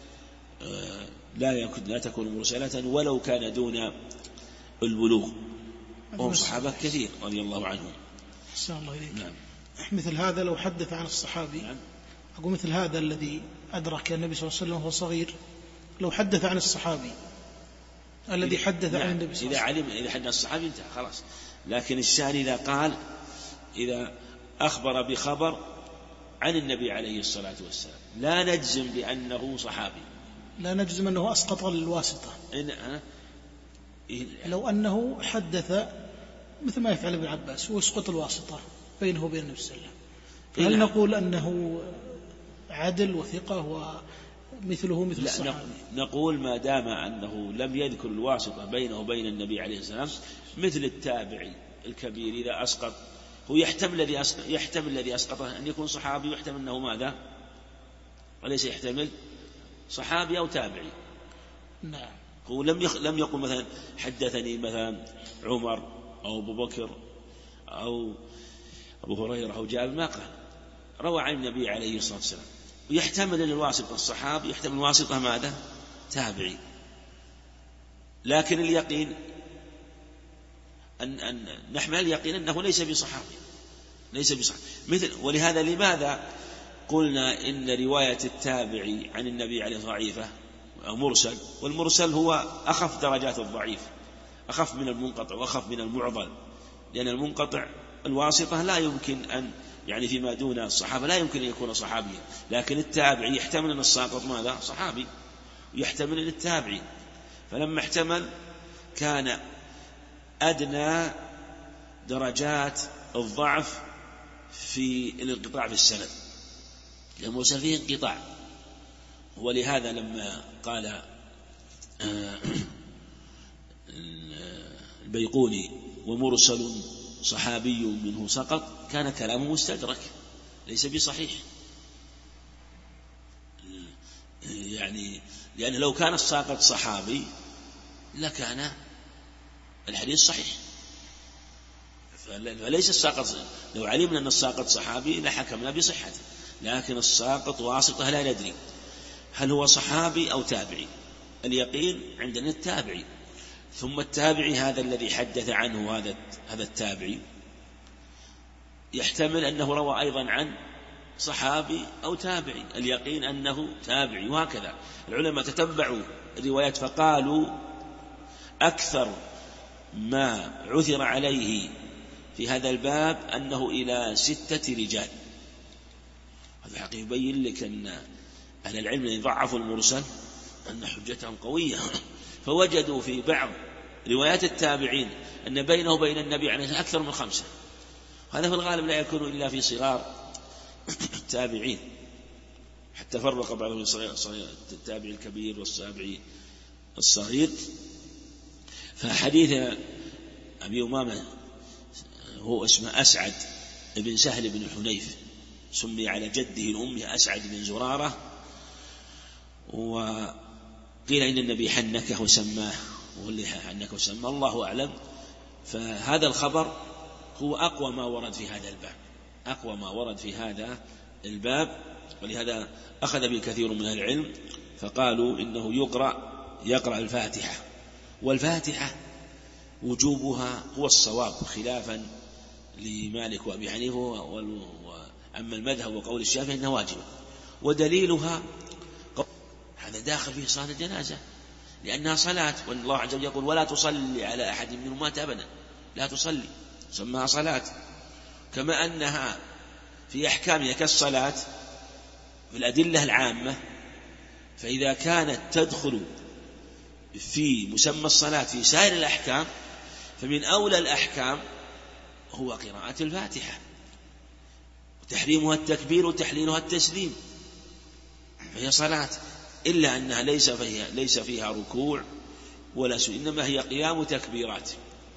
لا تكون مرسلة ولو كان دون البلوغ، وهم صحابة كثير رضي الله عنهم. نعم. مثل هذا لو حدث عن الصحابي، نعم. أقول مثل هذا الذي أدرك النبي صلى الله عليه وسلم وهو صغير لو حدث عن الصحابي الذي حدث عن النبي صلى الله عليه وسلم، إذا حدث الصحابي انتهى خلاص. لكن الشأن إذا قال، إذا أخبر بخبر عن النبي عليه الصلاة والسلام لا نجزم بأنه صحابي، لا نجزم أنه أسقط الواسطة. لو أنه حدث مثل ما يفعل ابن عباس ويسقط الواسطة بينه وبين النبي صلى الله عليه وسلم، هل نقول أنه عدل وثقة ومثله مثل الصحابي؟ نقول ما دام أنه لم يذكر الواسطة بينه وبين النبي عليه السلام، مثل التابعي الكبير إذا أسقط، هو يحتمل الذي أسقطه أن يكون صحابي، ويحتمل أنه ماذا، وليس يحتمل صحابي أو تابعي. نعم. هو لم يقل مثلا حدثني مثلا عمر أو أبو بكر أو أبو هريرة أو جابر، ما قال، روى عن النبي عليه الصلاة والسلام. ويحتمل الواسطة الصحابي، يحتمل الواسطة ماذا، تابعي. لكن اليقين أن نحمل اليقين أنه ليس بصحابي، مثل. ولهذا لماذا قلنا إن رواية التابعي عن النبي عليه ضعيفة أو مرسل، والمرسل هو أخف درجات الضعيف، أخف من المنقطع وأخف من المعضل، لأن المنقطع الواسطة لا يمكن أن يعني فيما دون الصحابة لا يمكن أن يكون صحابيا، لكن التابعي يحتمل أن الساقط ماذا، صحابي، ويحتمل أن التابعي. فلما احتمل كان أدنى درجات الضعف في الانقطاع في السند، لأنه مرسل فيه انقطاع. ولهذا لما قال البيقوني ومرسل صحابي منه سقط، كان كلامه مستدرك ليس بصحيح، يعني لأنه لو كان الساقط صحابي لكان الحديث صحيح، فليس الساقط، لو علمنا أن الساقط صحابي لحكمنا بصحته، لكن الساقط واسطة لا ندري هل هو صحابي أو تابعي. اليقين عندنا التابعي، ثم التابعي هذا الذي حدث عنه هذا التابعي يحتمل أنه روى أيضا عن صحابي أو تابعي، اليقين أنه تابعي. وهكذا العلماء تتبعوا الروايات فقالوا أكثر ما عثر عليه في هذا الباب أنه إلى 6 رجال. هذا الحقيقة يبين لك أن أهل العلم الذين ضعفوا المرسل أن حجتهم قوية، فوجدوا في بعض روايات التابعين أن بينه وبين النبي عليه أكثر من 5. هذا في الغالب لا يكون إلا في صغار التابعين، حتى فرق بعضهم التابعي الكبير والتابعي الصغير. فحديث أبي أمامة هو اسمه أسعد بن سهل بن حنيف، سمي على جده الأم أسعد بن زرارة، وقيل إن النبي حنكه وسماه، واللي حنكه وسماه الله أعلم. فهذا الخبر هو أقوى ما ورد في هذا الباب، أقوى ما ورد في هذا الباب، ولهذا أخذ به كثير من العلم فقالوا إنه يقرأ الفاتحة، والفاتحة وجوبها هو الصواب خلافا لمالك وأبي حنيفة، وأما المذهب وقول الشافعي إنها واجبة. ودليلها هذا داخل فيه صلاة الجنازة، لأنها صلاة، والله عز وجل يقول ولا تصلي على أحد منهم مات أبدا، لا تصلي، سماها صلاة. كما أنها في أحكامها كالصلاة في الأدلة العامة، فإذا كانت تدخل في مسمى الصلاة في سائر الأحكام، فمن أولى الأحكام هو قراءة الفاتحة، وتحريمها التكبير وتحليلها التسليم، فهي صلاة، إلا أنها ليس فيها ركوع ولا سجود، إنما هي قيام وتكبيرات.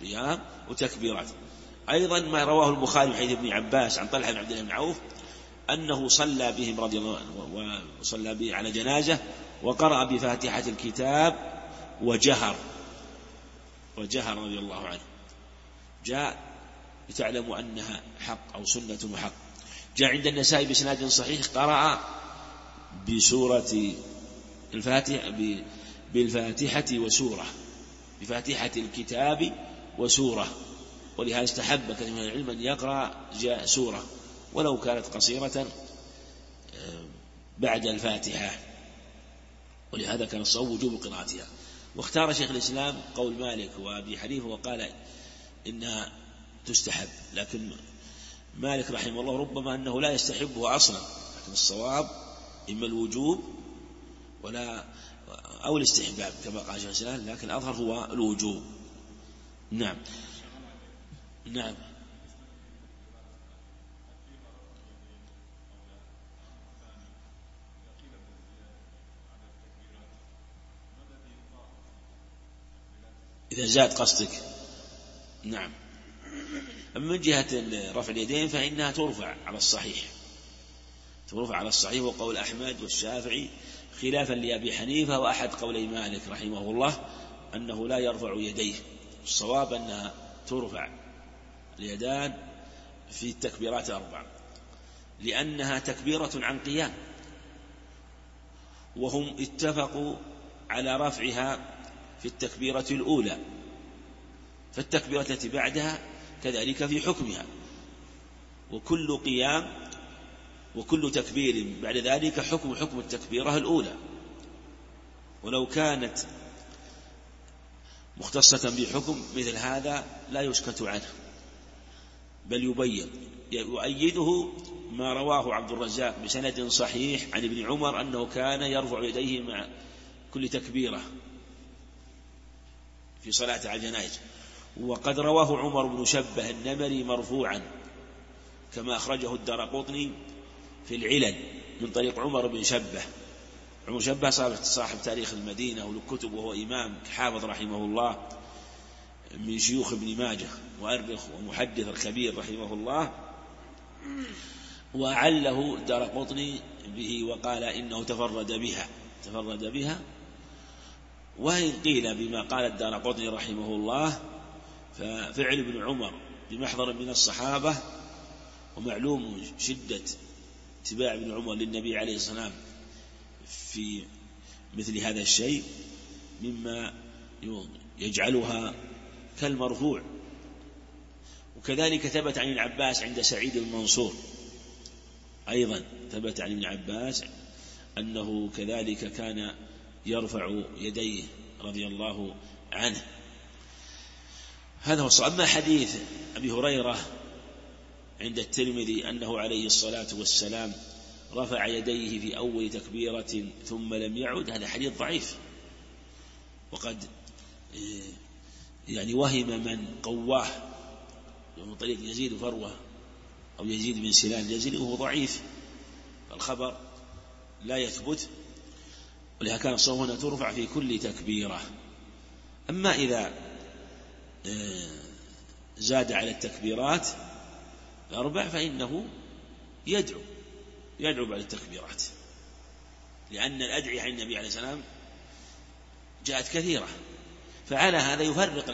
أيضا ما رواه البخاري من حديث ابن عباس عن طلحة بن عبد الله بن عوف أنه صلى بهم رضي الله عنه، وصلى به على جنازة وقرأ بفاتحة الكتاب وجهر رضي الله عنه. جاء لتعلموا أنها حق أو سنة وحق. جاء عند النسائي بسناد صحيح قرأ بسورة الفاتحة بالفاتحة وسورة، بفاتحة الكتاب وسورة. ولهذا استحب كثير من العلم أن يقرأ سورة ولو كانت قصيرة بعد الفاتحة. ولهذا كان الصواب وجوب قراءتها. واختار شيخ الإسلام قول مالك وأبي حنيفة وقال إنها تستحب، لكن مالك رحمه الله ربما أنه لا يستحبه أصلا، لكن الصواب إما الوجوب أو الاستحباب كما قال شيخ الإسلام، لكن الأظهر هو الوجوب. نعم. نعم. إذا زاد قصدك. نعم. أما من جهة رفع اليدين فإنها ترفع على الصحيح، ترفع على الصحيح وقول أحمد والشافعي، خلافا لأبي حنيفة وأحد قولي مالك رحمه الله أنه لا يرفع يديه. الصواب أنها ترفع اليدان في التكبيرات 4، لأنها تكبيرة عن قيام، وهم اتفقوا على رفعها في التكبيرة الأولى، فالتكبيرة التي بعدها كذلك في حكمها، وكل قيام وكل تكبير بعد ذلك حكم التكبيرة الأولى. ولو كانت مختصة بحكم مثل هذا لا يسكت عنه، بل يبين. يؤيده ما رواه عبد الرزاق بسند صحيح عن ابن عمر أنه كان يرفع يديه مع كل تكبيرة في صلاة على الجنائز. وقد رواه عمر بن شبه النمري مرفوعا كما أخرجه الدارقطني في العلل من طريق عمر بن شبه. عمر شبه صاحب تاريخ المدينة والكتب، وهو إمام حافظ رحمه الله من شيوخ ابن ماجه وأرخ ومحدث الكبير رحمه الله، وأعله الدارقطني به وقال إنه تفرد بها. وإن قيل بما قال الدارقطني رحمه الله ففعل ابن عمر بمحضر من الصحابة، ومعلوم شدة اتباع ابن عمر للنبي عليه الصلاة والسلام في مثل هذا الشيء مما يجعلها كالمرفوع. وكذلك ثبت عن ابن عباس عند سعيد المنصور أيضا، ثبت عن ابن عباس أنه كذلك كان يرفع يديه رضي الله عنه. هذا هو الصواب. أما حديث أبي هريرة عند الترمذي أنه عليه الصلاة والسلام رفع يديه في أول تكبيرة ثم لم يعد، هذا حديث ضعيف، وقد وهم من قواه من طريق يزيد فروة أو يزيد بن سلال الجزري وهو ضعيف، فالخبر لا يثبت، ولهذا كان الصواب هنا ترفع في كل تكبيرة. أما إذا زاد على التكبيرات 4 فإنه يدعو بعد التكبيرات، لأن الأدعية عن النبي عليه السلام جاءت كثيرة، فعلى هذا يفرق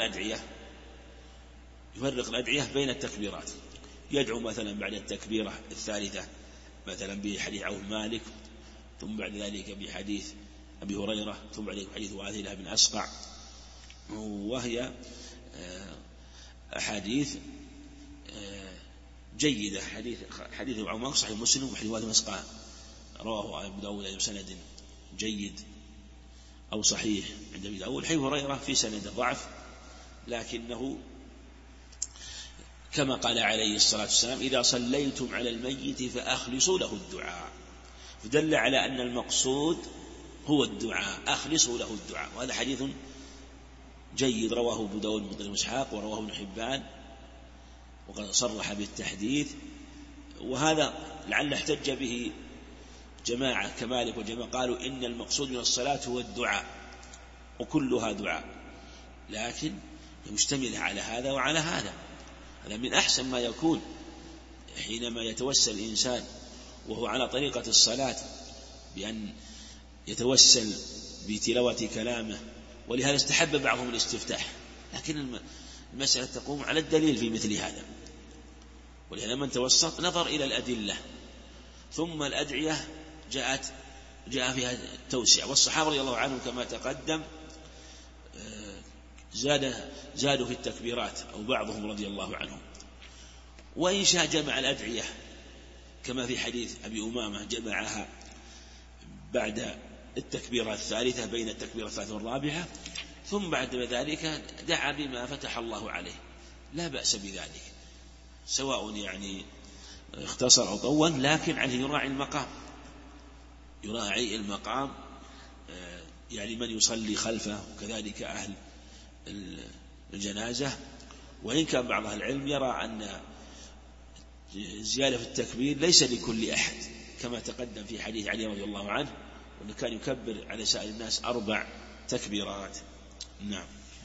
الأدعية بين التكبيرات. يدعو مثلا بعد التكبيرة الثالثة مثلا بحديث عوف مالك، ثم بعد ذلك بحديث أبي هريرة، ثم بعد ذلك بحديث واثلة بن أسقع، وهي أحاديث جيدة. حديث أبو عمر صحيح مسلم، وحديث واثلة بن أسقع رواه أبو داود بسند جيد أو صحيح عند أبي داود. حديث هريرة في سند ضعف، لكنه كما قال عليه الصلاة والسلام إذا صليتم على الميت فأخلصوا له الدعاء، فدل على أن المقصود هو الدعاء، أخلصوا له الدعاء. وهذا حديث جيد رواه أبو داود من طريق إسحاق ورواه ابن حبان وقد صرح بالتحديث. وهذا لعل احتج به جماعة كمالك وجماعة قالوا إن المقصود من الصلاة هو الدعاء وكلها دعاء، لكن مشتملة على هذا وعلى هذا. هذا من أحسن ما يكون حينما يتوسل الإنسان وهو على طريقة الصلاة بأن يتوسل بتلاوة كلامه، ولهذا استحب بعضهم الاستفتاح، لكن المسألة تقوم على الدليل في مثل هذا. ولهذا من توسط نظر إلى الأدلة، ثم الأدعية جاء فيها التوسع، والصحابة رضي الله عنهم كما تقدم زادوا في التكبيرات أو بعضهم رضي الله عنهم. وإن شاء جمع الأدعية كما في حديث أبي أمامة، جمعها بعد التكبيرة الثالثة بين التكبيرة الثالثة والرابعة، ثم بعد ذلك دعا بما فتح الله عليه، لا بأس بذلك، سواء يعني اختصر أو طول، لكن عليه يراعي المقام يعني من يصلي خلفه، وكذلك أهل الجنازة. وإن كان بعض أهل العلم يرى أن زيادة في التكبير ليس لكل أحد، كما تقدم في حديث علي رضي الله عنه وأنه كان يكبر على سائر الناس 4 تكبيرات. نعم.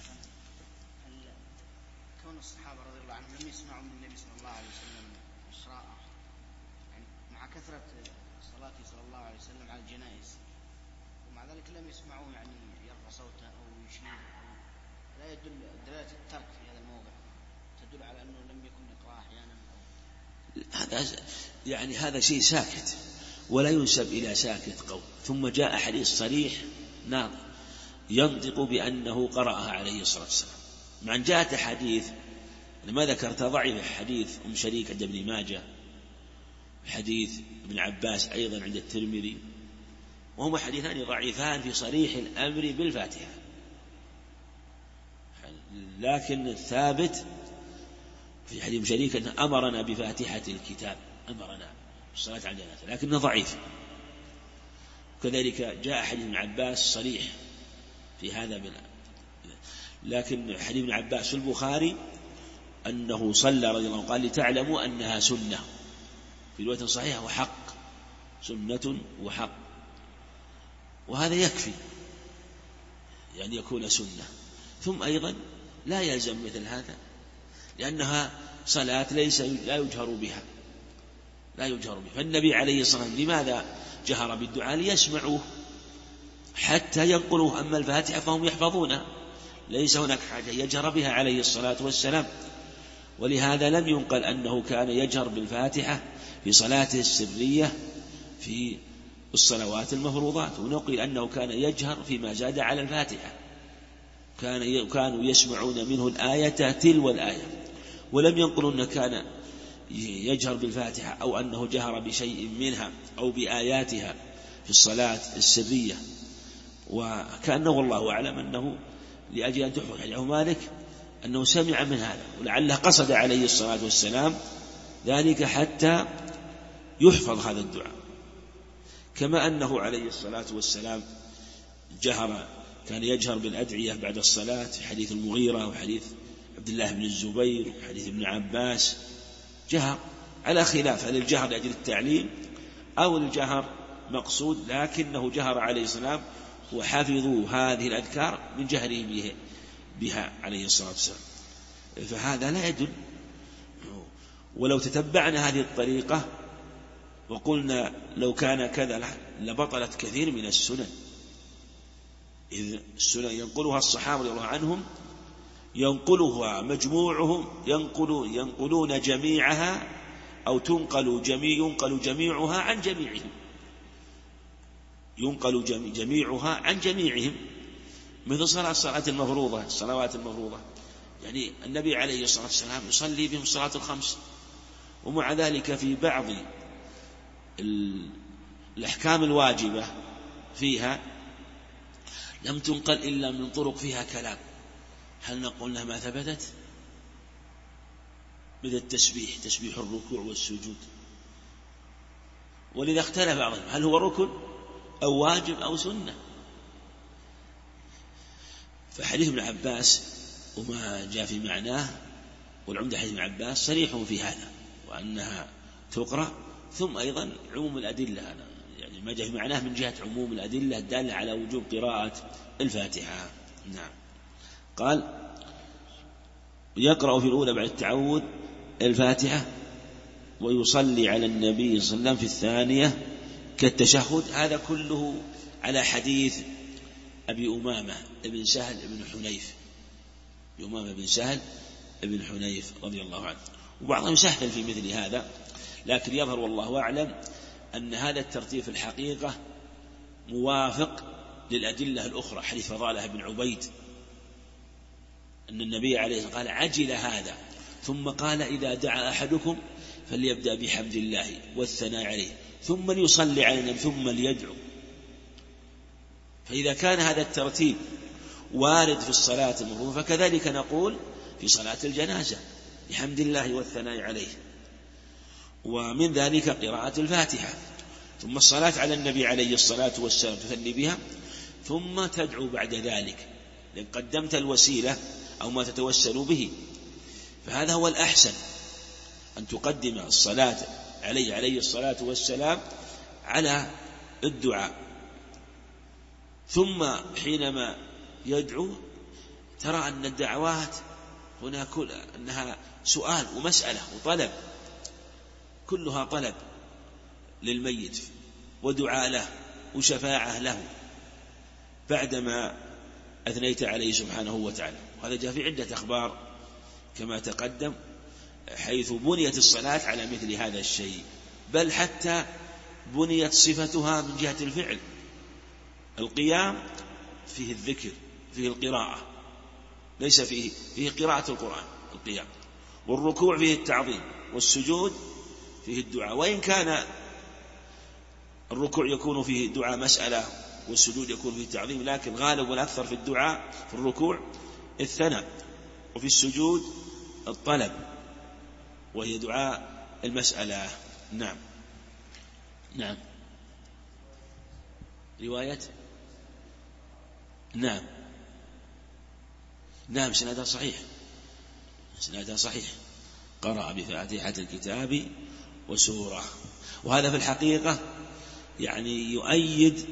كون الصحابة رضي الله عنهم لم يسمعوا من النبي صلى الله عليه وسلم إشراءه، يعني مع كثرة صلاته صلى الله عليه وسلم على الجنائز، ومع ذلك لم يسمعوا يعني يرفع صوته أو يشير، لا يدل دلالة الترك في هذا الموضع تدل على أنه لم يكن يقرأ أحيانا. هذا شيء ساكت ولا ينسب إلى ساكت قول. ثم جاء حديث صريح ناظر ينطق بأنه قرأها عليه الصلاة والسلام، مع أن جاءت حديث لما ذكرت ضعيف، حديث أم شريك عند ابن ماجه، حديث ابن عباس أيضا عند الترمذي، وهما حديثان ضعيفان في صريح الأمر بالفاتحة. لكن الثابت في حديث أم شريك أنه أمرنا بفاتحة الكتاب، أمرنا الصلاة على الجنازة، لكنه ضعيف. كذلك جاء حديث ابن عباس صريح في هذا لكن حديث ابن عباس في البخاري أنه صلى رضي الله عنه قال لتعلموا أنها سنة، في رواية صحيحة وحق، سنة وحق، وهذا يكفي يعني يكون سنة. ثم أيضا لا يلزم مثل هذا، لأنها صلاة لا يجهر بها، فالنبي عليه الصلاة والسلام لماذا جهر بالدعاء؟ ليسمعوه حتى ينقلوه، أما الفاتحة فهم يحفظونها، ليس هناك حاجة يجهر بها عليه الصلاة والسلام. ولهذا لم ينقل أنه كان يجهر بالفاتحة في صلاته السرية في الصلوات المفروضات، ونقل أنه كان يجهر فيما زاد على الفاتحة، كانوا يسمعون منه الآية تلو الآية، ولم ينقلوا أنه كان يجهر بالفاتحة أو أنه جهر بشيء منها أو بآياتها في الصلاة السرية. وكأنه والله أعلم أنه لأجل أن تحفظ حديث مالك أنه سمع من هذا، ولعله قصد عليه الصلاة والسلام ذلك حتى يحفظ هذا الدعاء، كما أنه عليه الصلاة والسلام كان يجهر بالأدعية بعد الصلاة في حديث المغيرة وحديث عبد الله بن الزبير وحديث ابن عباس، جهر على خلاف هل الجهر لأجل التعليم أو الجهر مقصود، لكنه جهر عليه السلام وحفظوا هذه الأذكار من جهره بها عليه الصلاة والسلام. فهذا لا يدل، ولو تتبعنا هذه الطريقة وقلنا لو كان كذا لبطلت كثير من السنن، إذ السنن ينقلها الصحابة رضي الله عنهم، ينقلها مجموعهم، ينقلون جميعها أو ينقل جميعها عن جميعهم، ينقل جميعها عن جميعهم، مثل الصلوات المفروضة، يعني النبي عليه الصلاة والسلام يصلي بهم الصلاة الخمس، ومع ذلك في بعض الأحكام الواجبة فيها لم تنقل إلا من طرق فيها كلام. هل نقول لها ما ثبتت؟ مثل التسبيح، تسبيح الركوع والسجود، ولذا اختلف بعضهم هل هو ركن أو واجب أو سنة. فحديث ابن عباس وما جاء في معناه، والعمدة حديث ابن عباس صريح في هذا وأنها تقرأ. ثم أيضا عموم الأدلة، يعني ما جاء في معناه من جهة عموم الأدلة الدالة على وجوب قراءة الفاتحة. نعم. قال يقرأ في الأولى بعد التعوذ الفاتحة، ويصلي على النبي صلى الله عليه وسلم في الثانية كالتشهد. هذا كله على حديث أبي أمامة بن سهل بن حنيف رضي الله عنه. وبعضهم سهل في مثل هذا، لكن يظهر والله أعلم أن هذا الترتيب في الحقيقة موافق للأدلة الأخرى. حديث فضالة بن عبيد أن النبي عليه الصلاة والسلام قال عجل هذا، ثم قال إذا دعا أحدكم فليبدأ بحمد الله والثناء عليه ثم ليصلي على النبي ثم ليدعو. فإذا كان هذا الترتيب وارد في الصلاة المفروضة فكذلك نقول في صلاة الجنازة بحمد الله والثناء عليه. ومن ذلك قراءة الفاتحة، ثم الصلاة على النبي عليه الصلاة والسلام تثني بها، ثم تدعو بعد ذلك، لأن قدمت الوسيلة أو ما تتوسل به، فهذا هو الأحسن أن تقدم الصلاة عليه الصلاة والسلام على الدعاء. ثم حينما يدعو ترى أن الدعوات هنا أنها سؤال ومسألة وطلب، كلها طلب للميت ودعاء له وشفاعة له بعدما أثنيت عليه سبحانه وتعالى. وهذا جاء في عدة أخبار كما تقدم، حيث بنيت الصلاة على مثل هذا الشيء، بل حتى بنيت صفتها من جهة الفعل. القيام فيه الذكر، فيه القراءة، ليس فيه قراءة القرآن القيام، والركوع فيه التعظيم، والسجود فيه الدعاء، وإن كان الركوع يكون فيه دعاء مسألة والسجود يكون فيه تعظيم، لكن غالب والأكثر في الدعاء في الركوع الثناء، وفي السجود الطلب وهي دعاء المسألة. نعم نعم رواية نعم سندها صحيح قرأ بفاتحة الكتاب وسورة. وهذا في الحقيقة يعني يؤيد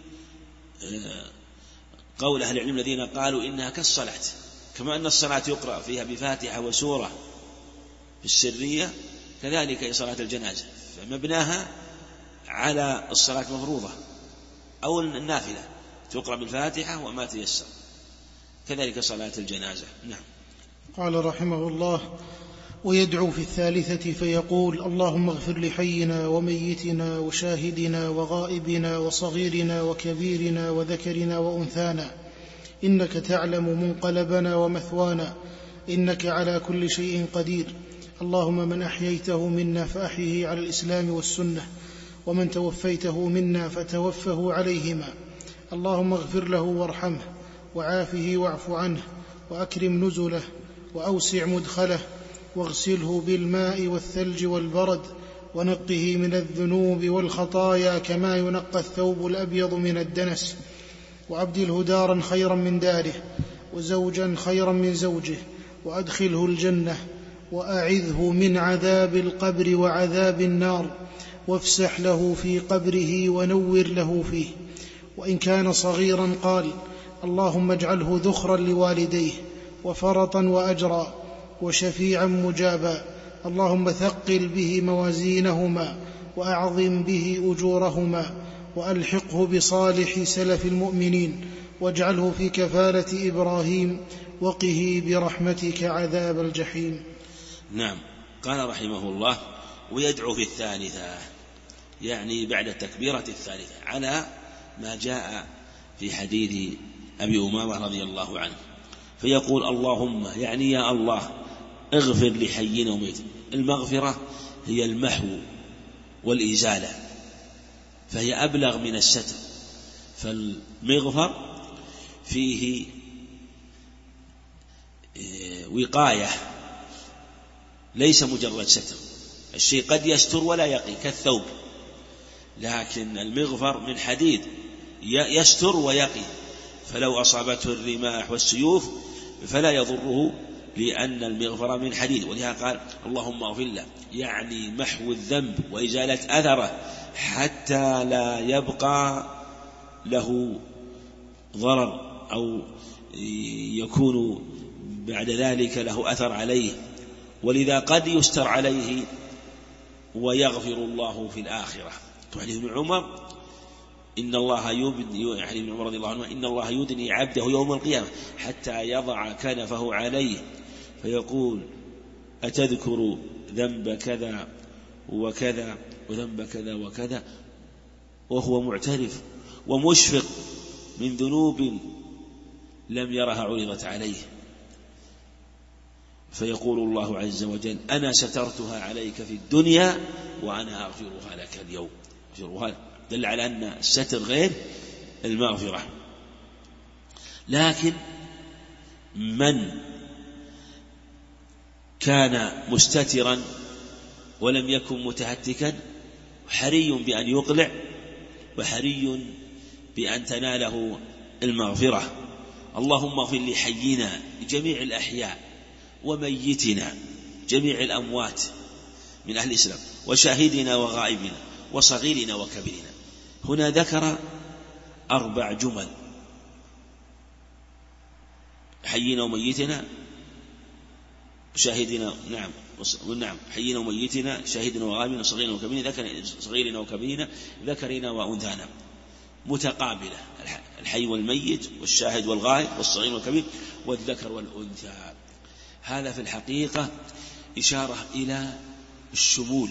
قول أهل العلم الذين قالوا إنها كالصلاة، كما أن الصلاة يقرأ فيها بفاتحة وسورة في السرية، كذلك صلاة الجنازة فمبناها على الصلاة المفروضة أو النافلة تقرأ بالفاتحة وما تيسر، كذلك صلاة الجنازة. نعم. قال رحمه الله: ويدعو في الثالثة فيقول: اللهم اغفر لحينا وميتنا وشاهدنا وغائبنا وصغيرنا وكبيرنا وذكرنا وأنثانا، إنك تعلم منقلبنا ومثوانا، إنك على كل شيء قدير. اللهم من أحييته منا فأحيه على الإسلام والسنة، ومن توفيته منا فتوفه عليهما. اللهم اغفر له وارحمه وعافه واعف عنه وأكرم نزله وأوسع مدخله، واغسله بالماء والثلج والبرد، ونقه من الذنوب والخطايا كما ينقى الثوب الأبيض من الدنس، وأبدله دارا خيرا من داره وزوجا خيرا من زوجه، وأدخله الجنة، وأعذه من عذاب القبر وعذاب النار، وافسح له في قبره ونور له فيه. وإن كان صغيرا قال: اللهم اجعله ذخرا لوالديه وفرطا وأجرا وشفيعا مجابا. اللهم ثقل به موازينهما وأعظم به أجورهما، وألحقه بصالح سلف المؤمنين، واجعله في كفالة إبراهيم، وقه برحمتك عذاب الجحيم. نعم. قال رحمه الله: ويدعو في الثالثة، يعني بعد التكبيرة الثالثة، على ما جاء في حديث أبي أمامة رضي الله عنه، فيقول: اللهم، يعني يا الله، اغفر لحينا وميتنا. المغفرة هي المحو والإزالة، فهي أبلغ من الستر، فالمغفر فيه وقاية ليس مجرد ستر. الشيء قد يستر ولا يقي كالثوب، لكن المغفر من حديد يستر ويقي، فلو أصابته الرماح والسيوف فلا يضره، لأن المغفر من حديد. ولهذا قال: اللهم اغفر له، يعني محو الذنب وإزالة أثره حتى لا يبقى له ضرر أو يكون بعد ذلك له أثر عليه. ولذا قد يستر عليه ويغفر الله في الآخرة. حديث ابن عمر: إن الله يبني، يعني ابن عمر رضي الله عنه: إن الله يدني عبده يوم القيامة حتى يضع كنفه عليه فيقول: أتذكر ذنب كذا وكذا وذنب كذا وكذا، وهو معترف ومشفق من ذنوب لم يرها عرضت عليه، فيقول الله عز وجل: أنا سترتها عليك في الدنيا وأنا أغفرها لك اليوم. دل على أن الستر غير المغفرة. لكن من كان مستترا ولم يكن متهتكا حري بأن يقلع، وحري بأن تناله المغفرة. اللهم اغفر لحينا جميع الأحياء وميتنا جميع الأموات من أهل الإسلام، وشاهدنا وغائبنا وصغيرنا وكبيرنا. هنا ذكر 4 جمل: حينا وميتنا، شاهدنا، نعم، حينا وميتنا، شاهدنا وغائبنا، صغيرنا وكبيرنا، صغيرنا وكبيرنا، ذكرنا وأنثانا، متقابلة: الحي والميت، والشاهد والغائب، والصغير والكبير، والذكر والأنثى. هذا في الحقيقة إشارة إلى الشمول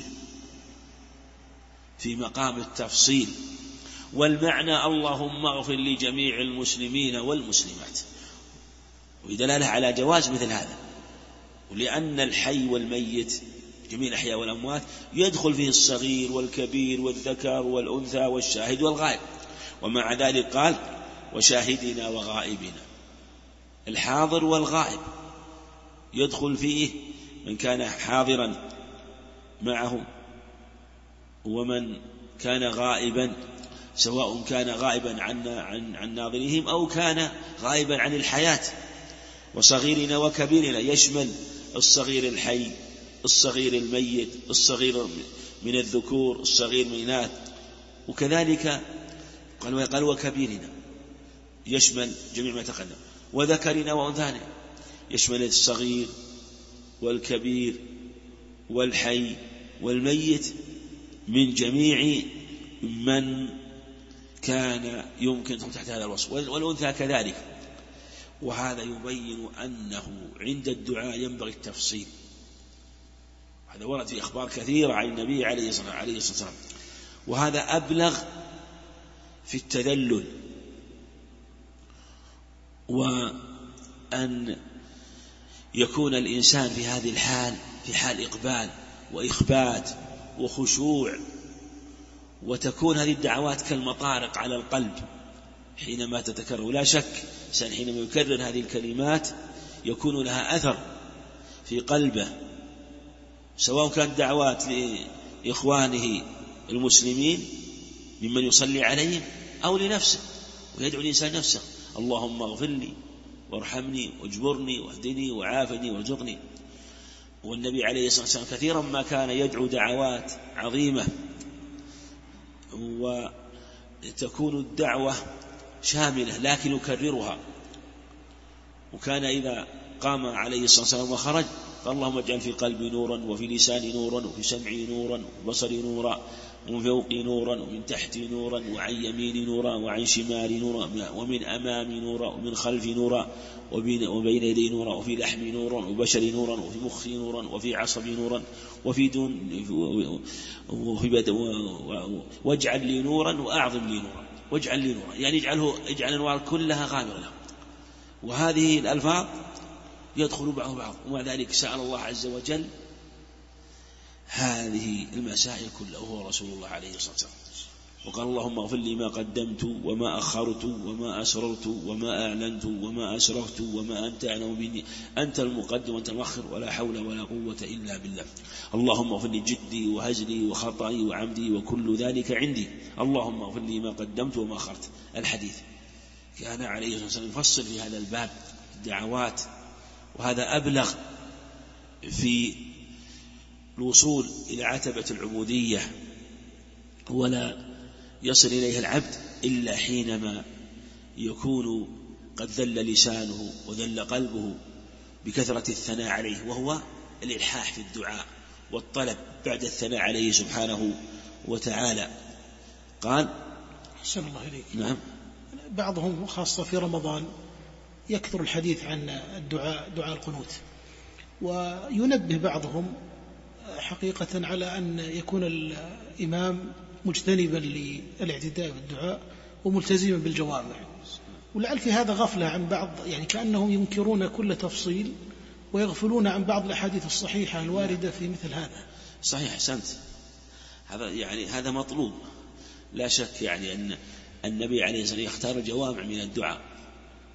في مقام التفصيل، والمعنى اللهم اغفر لجميع المسلمين والمسلمات، ودلالة على جواز مثل هذا. ولأن الحي والميت جميع الأحياء والأموات يدخل فيه الصغير والكبير والذكر والأنثى والشاهد والغائب. ومع ذلك قال: وشاهدنا وغائبنا. الحاضر والغائب يدخل فيه من كان حاضرا معه ومن كان غائبا، سواء كان غائبا عن ناظرهم أو كان غائبا عن الحياة. وصغيرنا وكبيرنا يشمل الصغير الحي، الصغير الميت، الصغير من الذكور، الصغير من الإناث. وكذلك قال وكبيرنا يشمل جميع ما تقدم. وذكرنا وأنثانا يشمل الصغير والكبير والحي والميت من جميع من كان يمكن تحت هذا الوصف، والأنثى كذلك. وهذا يبين أنه عند الدعاء ينبغي التفصيل. هذا ورد في أخبار كثيرة عن النبي عليه الصلاة والسلام، وهذا أبلغ في التذلل، وأن يكون الإنسان في هذه الحال في حال إقبال وإخبات وخشوع، وتكون هذه الدعوات كالمطارق على القلب حينما تتكرر. ولا شك الإنسان حينما يكرر هذه الكلمات يكون لها أثر في قلبه، سواء كانت دعوات لإخوانه المسلمين ممن يصلي عليهم أو لنفسه، ويدعو الإنسان نفسه: اللهم اغفر لي وارحمني واجبرني واهدني وعافني وارزقني. والنبي عليه الصلاة والسلام كثيرا ما كان يدعو دعوات عظيمة، وتكون الدعوة شاملة لكن يكررها. وكان إذا قام عليه الصلاة والسلام وخرج قال: اللهم اجعل في قلبي نورا، وفي لساني نورا، وفي سمعي نورا، وبصري نورا، ومن فوقي نورا، ومن تحتي نورا، وعن يميني نورا، وعن شمالي نورا، ومن أمامي نورا، ومن خلفي نورا، وبين يدي نورا، وفي لحمي نورا، وبشري نورا، وفي مخي نورا، وفي عصبي نورا، وفي دون واجعل لي نورا وأعظم لي نورا، واجعل لي نورا، يعني اجعل الأنوار كلها غامرة له. وهذه الألفاظ يدخل بعض، ومع ذلك سأل الله عز وجل هذه المسائل كلها وهو رسول الله عليه الصلاة والسلام. وقال: اللهم اغفر لي ما قدمت وما أخرت وما أسررت وما أعلنت وما أسرفت وما أنت أعلم مني، أنت المقدم وأنت المؤخر، ولا حول ولا قوة إلا بالله. اللهم اغفر لي جدي وهزلي وخطئي وعمدي وكل ذلك عندي. اللهم اغفر لي ما قدمت وما أخرت. الحديث كان عليه الصلاة والسلام يفصل في هذا الباب الدعوات، وهذا أبلغ في الوصول إلى عتبة العبودية، ولا يصل إليها العبد إلا حينما يكون قد ذل لسانه وذل قلبه بكثرة الثناء عليه، وهو الإلحاح في الدعاء والطلب بعد الثناء عليه سبحانه وتعالى. قال: أحسن الله إليك. نعم. بعضهم خاصة في رمضان يكثر الحديث عن دعاء القنوت، وينبه بعضهم حقيقة على أن يكون الإمام مجتنبا للاعتداء بالدعاء وملتزما بالجوامع، ولعل في هذا غفلة عن بعض، يعني كأنهم ينكرون كل تفصيل ويغفلون عن بعض الأحاديث الصحيحة الواردة في مثل هذا. صحيح، أحسنت. هذا مطلوب لا شك، يعني أن النبي عليه الصلاة والسلام يختار الجوامع من الدعاء،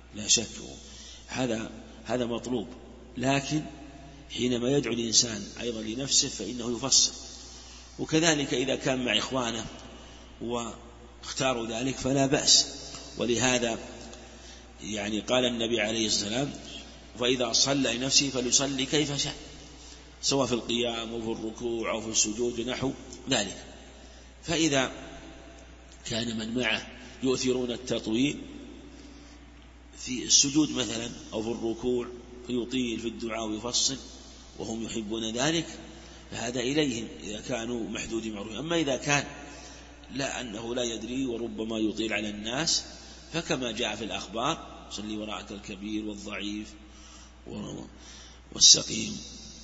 لا شك هذا مطلوب، لكن حينما يدعو الإنسان أيضا لنفسه فإنه يفصل. وكذلك إذا كان مع إخوانه واختاروا ذلك فلا بأس. ولهذا يعني قال النبي عليه الصلاة والسلام: فإذا صلى لنفسه فليصلي كيف شاء، سواء في القيام أو في الركوع أو في السجود ونحو ذلك. فإذا كان من معه يؤثرون التطويل في السجود مثلا أو في الركوع فيطيل في الدعاء ويفصل وهم يحبون ذلك، فهذا إليهم إذا كانوا محدود معروف. أما إذا كان لا أنه لا يدري وربما يطيل على الناس، فكما جاء في الأخبار: صلي وراءك الكبير والضعيف والسقيم،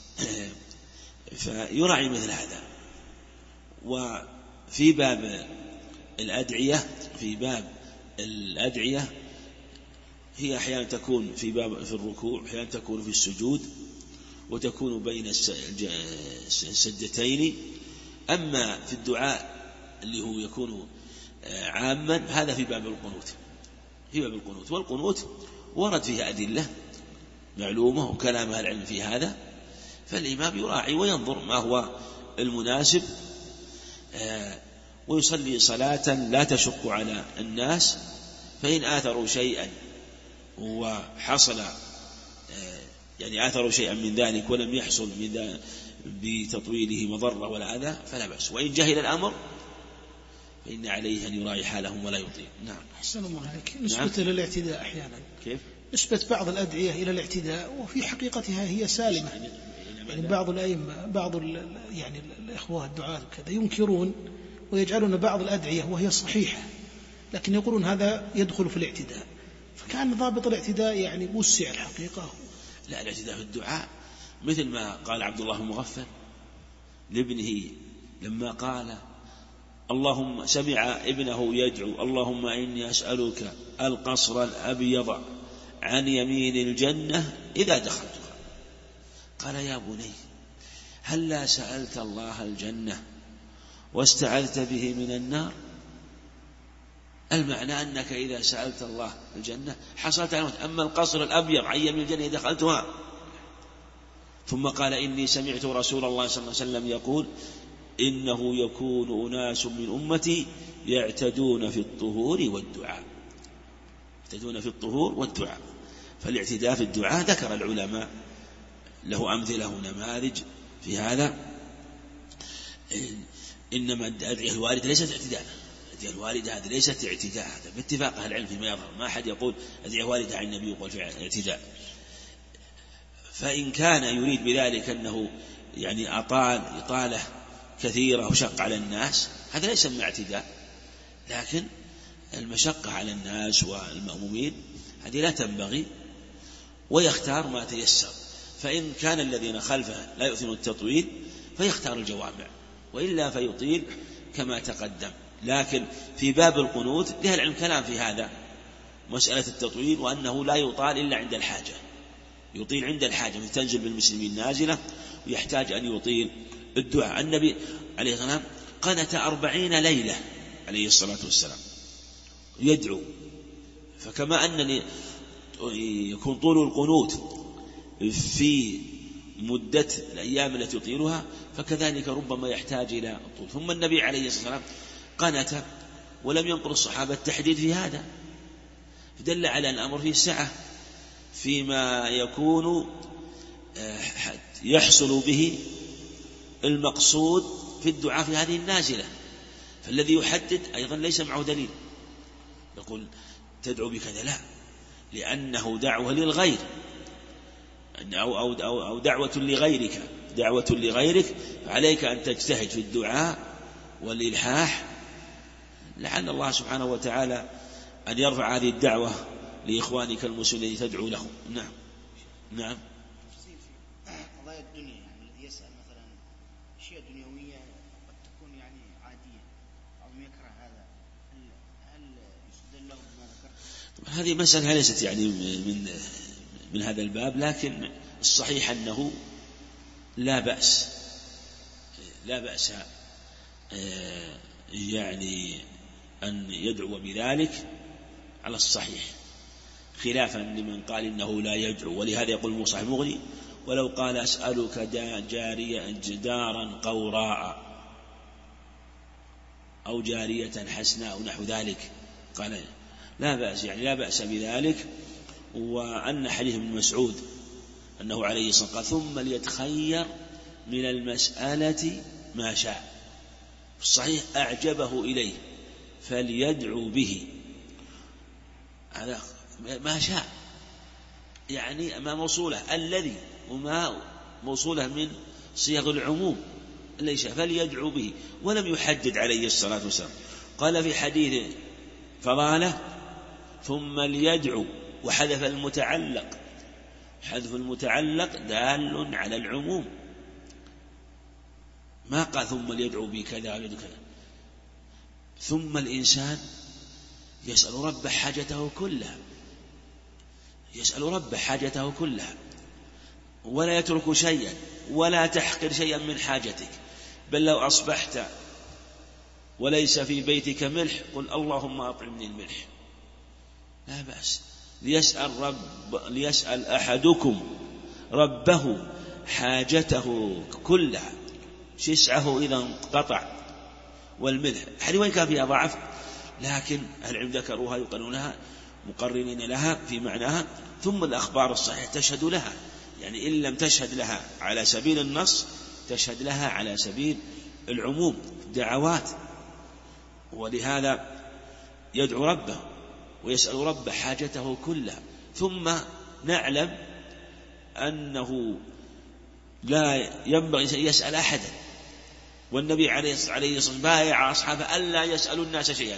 فيراعي مثل هذا. وفي باب الأدعية هي أحيانا تكون في الركوع، أحيانا تكون في السجود، وتكون بين السجدتين. أما في الدعاء اللي هو يكون عاما هذا في باب القنوت. والقنوت ورد فيها أدلة معلومة وكلام أهل العلم في هذا، فالإمام يراعي وينظر ما هو المناسب، ويصلي صلاة لا تشق على الناس. فإن آثروا شيئا وحصل يعني آثروا شيئا من ذلك ولم يحصل من بتطويله مضرة ولا أذى فلا بأس. وإن جهل الأمر فإن عليه أن يراعي حالهم ولا يطيل. نعم. أحسن الله عليك. نسبة للاعتداء أحيانا، كيف؟ نسبة بعض الأدعية إلى الاعتداء وفي حقيقتها هي سالمة. يعني بعض الأئمة يعني الإخوة الدعاة وكذا ينكرون ويجعلون بعض الأدعية وهي صحيحة، لكن يقولون هذا يدخل في الاعتداء. فكان ضابط الاعتداء يعني وسع الحقيقة. لا، الاعتداء في الدعاء مثل ما قال عبد الله المغفل لابنه لما قال اللهم سمع ابنه يدعو: اللهم إني أسألك القصر الأبيض عن يمين الجنة إذا دخلتها. قال: يا بني هل لا سألت الله الجنة واستعذت به من النار؟ المعنى أنك إذا سألت الله الجنة حصلت على الموت، أما القصر الأبيض عن يمين الجنة إذا دخلتها. ثم قال: إني سمعت رسول الله صلى الله عليه وسلم يقول: إنه يكون أناس من أمتي يعتدون في الطهور والدعاء. فالاعتداء في الدعاء ذكر العلماء له أمثلة ونماذج في هذا. إنما الأدعية الواردة ليست اعتداء، الأدعية الواردة هذه ليست اعتداء، هذا باتفاق أهل العلم فيما يظهر، ما أحد يقول أدعية واردة عن النبي يقول في اعتداء. فإن كان يريد بذلك أنه يعني إطالة كثيرة وشق على الناس، هذا ليس من اعتداء، لكن المشقة على الناس والمأمومين هذه لا تنبغي، ويختار ما تيسر. فإن كان الذين خلفه لا يؤثرون التطويل فيختار الجوامع، وإلا فيطيل كما تقدم. لكن في باب القنوت لها العلم كلام في هذا، مسألة التطويل، وأنه لا يطال إلا عند الحاجة، يطيل عند الحاجة، من تنزل بالمسلمين نازلة ويحتاج أن يطيل الدعاء. النبي عليه الصلاة والسلام قنت 40 ليلة عليه الصلاة والسلام يدعو. فكما أنني يكون طول القنوت في مدة الأيام التي يطيلها، فكذلك ربما يحتاج إلى الطول. ثم النبي عليه الصلاة والسلام قنت ولم ينقل الصحابة التحديد في هذا، فدل على أن الأمر فيه السعة فيما يكون يحصل به المقصود في الدعاء في هذه النازلة. فالذي يحدد أيضا ليس معه دليل يقول تدعو بكذا، لا، لأنه دعوة للغير أو دعوة لغيرك، فعليك أن تجتهد في الدعاء والإلحاح، لعل الله سبحانه وتعالى أن يرفع هذه الدعوة لإخوانك المسلمين الذي تدعو لهم. نعم. قضايا الدنيا، يعني الذي يسأل مثلا أشياء دنيوية قد تكون يعني عادية أو يكره هذا، هل يستدل له بما ذكرت؟ هذه مسألة ليست يعني من هذا الباب، لكن الصحيح أنه لا بأس يعني أن يدعو بذلك على الصحيح، خلافا لمن قال إنه لا يدعو. ولهذا يقول موسى المغني: ولو قال أسألك جارية جدارا قوراء أو جارية حسناء نحو ذلك، قال لا بأس، يعني لا بأس بذلك. وأن حديث ابن مسعود أنه عليه الصلاة والسلام قال: ثم ليتخير من المسألة ما شاء. في الصحيح: أعجبه إليه فليدعو به، على ما شاء، يعني ما موصولة الذي، وما موصولة من صيغ العموم، ليس فليدعو به، ولم يحدد عليه الصلاة والسلام. قال في حديث فضالة: ثم ليدعو، وحذف المتعلق. حذف المتعلق دال على العموم، ما قال ثم ليدعو به كذا كذا. ثم الإنسان يسأل رب حاجته كلها، يسأل رب حاجته كلها، ولا يترك شيئا، ولا تحقر شيئا من حاجتك. بل لو أصبحت وليس في بيتك ملح قل اللهم أطعمني الملح، لا بأس. ليسأل أحدكم ربه حاجته كلها، شسعه إذا انقطع. والملح هذه وإن كان فيها ضعف، لكن أهل العلم ذكروها يقرنونها مقرنين لها في معناها. ثم الأخبار الصحيحة تشهد لها، يعني إن لم تشهد لها على سبيل النص تشهد لها على سبيل العموم دعوات. ولهذا يدعو ربه ويسأل رب حاجته كلها. ثم نعلم أنه لا ينبغي أن يسأل أحدا، والنبي عليه الصلاة والسلام بايع أصحابه ألا يسألوا الناس شيئا.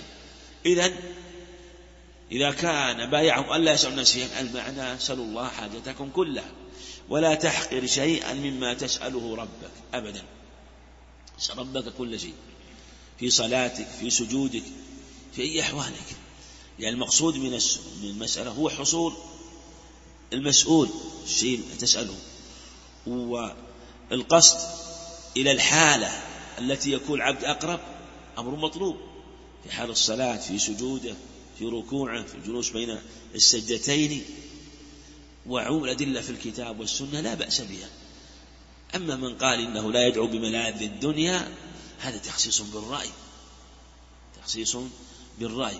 إذا كان بايعهم ألا يسألوا الناس شيئا، المعنى سألوا الله حاجتكم كلها، ولا تحقر شيئا مما تسأله ربك أبدا. اسأل ربك كل شيء، في صلاتك، في سجودك، في أي أحوالك. يعني المقصود من المسألة هو حصول المسؤول الشيء تسأله، والقصد إلى الحالة التي يكون العبد أقرب أمر مطلوب، في حال الصلاة، في سجوده، في ركوعه، في الجلوس بين السجدتين. وعموم الأدلة في الكتاب والسنة لا بأس بها. أما من قال إنه لا يدعو بملاذ الدنيا، هذا تخصيص بالرأي، تخصيص بالرأي.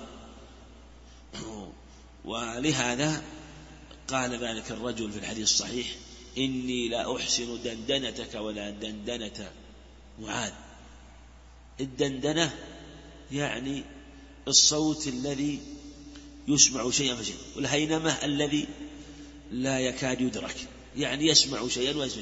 ولهذا قال ذلك الرجل في الحديث الصحيح: إني لا أحسن دندنتك ولا دندنة معاذ. الدندنة يعني الصوت الذي يسمع شيئا فشيئا، والهينمة الذي لا يكاد يدرك، يعني يسمع شيئا ويسمع.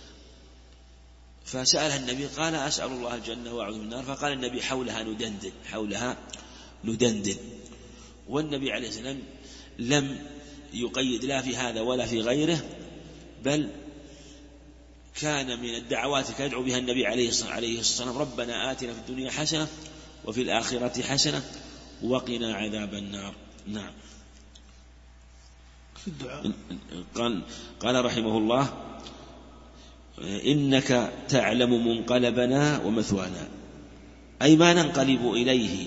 فسألها النبي قال: أسأل الله الجنة وأعوذ من النار. فقال النبي: حولها ندندن، حولها ندندن. والنبي عليه السلام لم يقيد لا في هذا ولا في غيره، بل كان من الدعوات كان يدعو بها النبي عليه الصلاة والسلام: ربنا آتنا في الدنيا حسنة وفي الآخرة حسنة وقنا عذاب النار. نعم. في الدعاء قال رحمه الله: إنك تعلم منقلبنا ومثوانا، أي ما ننقلب إليه.